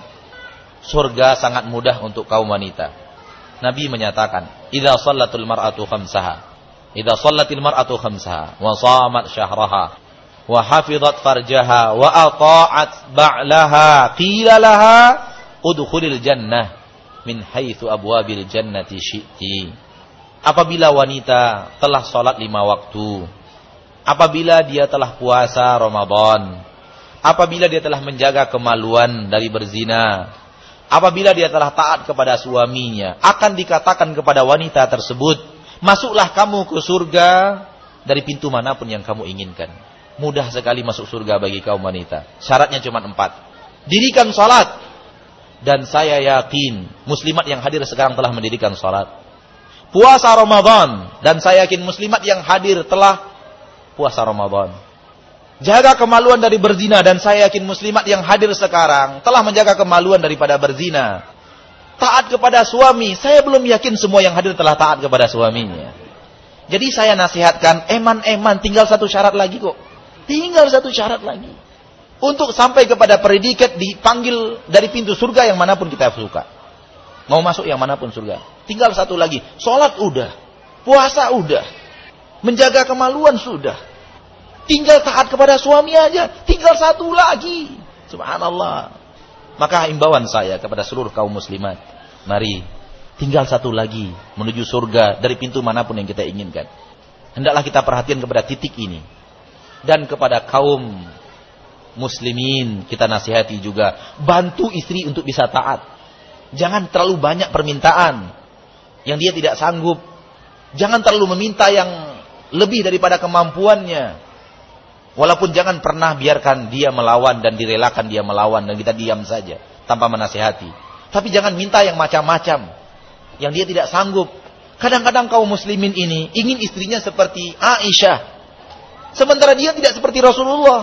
surga sangat mudah untuk kaum wanita. Nabi menyatakan, "Idza shallatul mar'atu khamsaha." Idza shallatil mar'atu khamsaha wa shamat syahraha wa hafizat farjaha wa ata'at ba'laha qila laha udkhulil jannah min haitsu abwabil jannati syi'ti. Apabila wanita telah salat lima waktu, apabila dia telah puasa Ramadan, apabila dia telah menjaga kemaluan dari berzina, apabila dia telah taat kepada suaminya, akan dikatakan kepada wanita tersebut, masuklah kamu ke surga dari pintu manapun yang kamu inginkan. Mudah sekali masuk surga bagi kaum wanita. Syaratnya cuma empat. Dirikan salat. Dan saya yakin muslimat yang hadir sekarang telah mendirikan salat. Puasa Ramadan. Dan saya yakin muslimat yang hadir telah puasa Ramadan. Jaga kemaluan dari berzina. Dan saya yakin muslimat yang hadir sekarang telah menjaga kemaluan daripada berzina. Taat kepada suami. Saya belum yakin semua yang hadir telah taat kepada suaminya. Jadi saya nasihatkan, eman-eman, tinggal satu syarat lagi kok. Tinggal satu syarat lagi. Untuk sampai kepada predikat dipanggil dari pintu surga yang manapun kita suka. Mau masuk yang manapun surga. Tinggal satu lagi. Sholat udah. Puasa udah. Menjaga kemaluan sudah. Tinggal taat kepada suami aja. Tinggal satu lagi. Subhanallah. Maka himbauan saya kepada seluruh kaum muslimat. Mari. Tinggal satu lagi. Menuju surga dari pintu manapun yang kita inginkan. Hendaklah kita perhatian kepada titik ini. Dan kepada kaum muslimin kita nasihati juga. Bantu istri untuk bisa taat. Jangan terlalu banyak permintaan yang dia tidak sanggup. Jangan terlalu meminta yang lebih daripada kemampuannya. Walaupun jangan pernah biarkan dia melawan dan direlakan dia melawan dan kita diam saja tanpa menasihati. Tapi jangan minta yang macam-macam yang dia tidak sanggup. Kadang-kadang kaum muslimin ini ingin istrinya seperti Aisyah, sementara dia tidak seperti Rasulullah.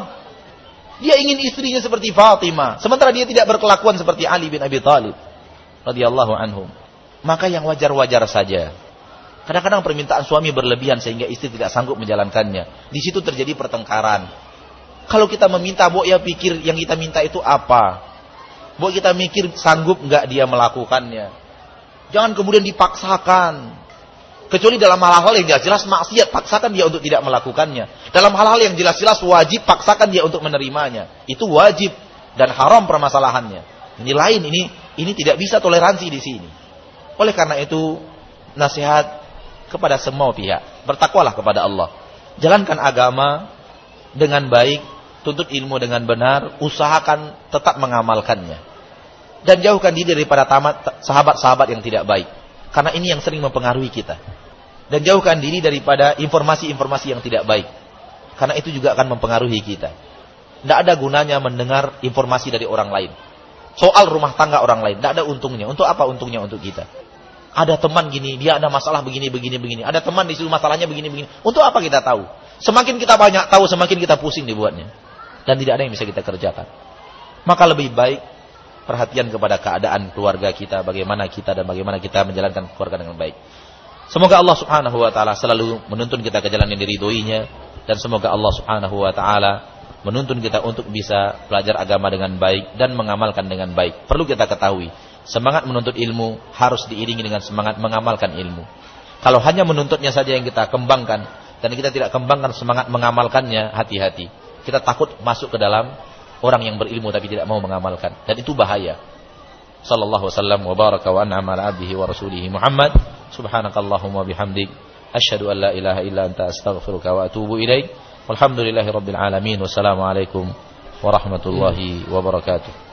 Dia ingin istrinya seperti Fatimah, sementara dia tidak berkelakuan seperti Ali bin Abi Thalib radhiyallahu anhum. Maka yang wajar-wajar saja. Kadang-kadang permintaan suami berlebihan sehingga istri tidak sanggup menjalankannya. Di situ terjadi pertengkaran. Kalau kita meminta, Bok, ya pikir yang kita minta itu apa? Bok, kita mikir sanggup enggak dia melakukannya. Jangan kemudian dipaksakan. Kecuali dalam hal-hal yang jelas-jelas maksiat, paksakan dia untuk tidak melakukannya. Dalam hal-hal yang jelas-jelas wajib, paksakan dia untuk menerimanya. Itu wajib dan haram permasalahannya. Ini lain, ini ini tidak bisa toleransi di sini. Oleh karena itu, nasihat kepada semua pihak, bertakwalah kepada Allah. Jalankan agama dengan baik, tuntut ilmu dengan benar, usahakan tetap mengamalkannya. Dan jauhkan diri daripada tamat sahabat-sahabat yang tidak baik. Karena ini yang sering mempengaruhi kita. Dan jauhkan diri daripada informasi-informasi yang tidak baik. Karena itu juga akan mempengaruhi kita. Tidak ada gunanya mendengar informasi dari orang lain. Soal rumah tangga orang lain, tidak ada untungnya. Untuk apa untungnya untuk kita? Ada teman gini, dia ada masalah begini, begini, begini. Ada teman di situ masalahnya begini, begini. Untuk apa kita tahu? Semakin kita banyak tahu, semakin kita pusing dibuatnya. Dan tidak ada yang bisa kita kerjakan. Maka lebih baik perhatian kepada keadaan keluarga kita, bagaimana kita dan bagaimana kita menjalankan keluarga dengan baik. Semoga Allah Subhanahu wa taala selalu menuntun kita ke jalan yang diridhoinya, dan semoga Allah Subhanahu wa taala menuntun kita untuk bisa belajar agama dengan baik dan mengamalkan dengan baik. Perlu kita ketahui, semangat menuntut ilmu harus diiringi dengan semangat mengamalkan ilmu. Kalau hanya menuntutnya saja yang kita kembangkan dan kita tidak kembangkan semangat mengamalkannya, hati-hati. Kita takut masuk ke dalam orang yang berilmu tapi tidak mau mengamalkan, dan itu bahaya. Sallallahu wasallam wa baraka wa an'ama ala abdihi wa rasulihi Muhammad. Subhanakallahumma bihamdik, asyhadu an la ilaha illa anta astaghfiruka wa atubu ilaik. Walhamdulillahi rabbil alamin. Wassalamualaikum warahmatullahi wabarakatuh.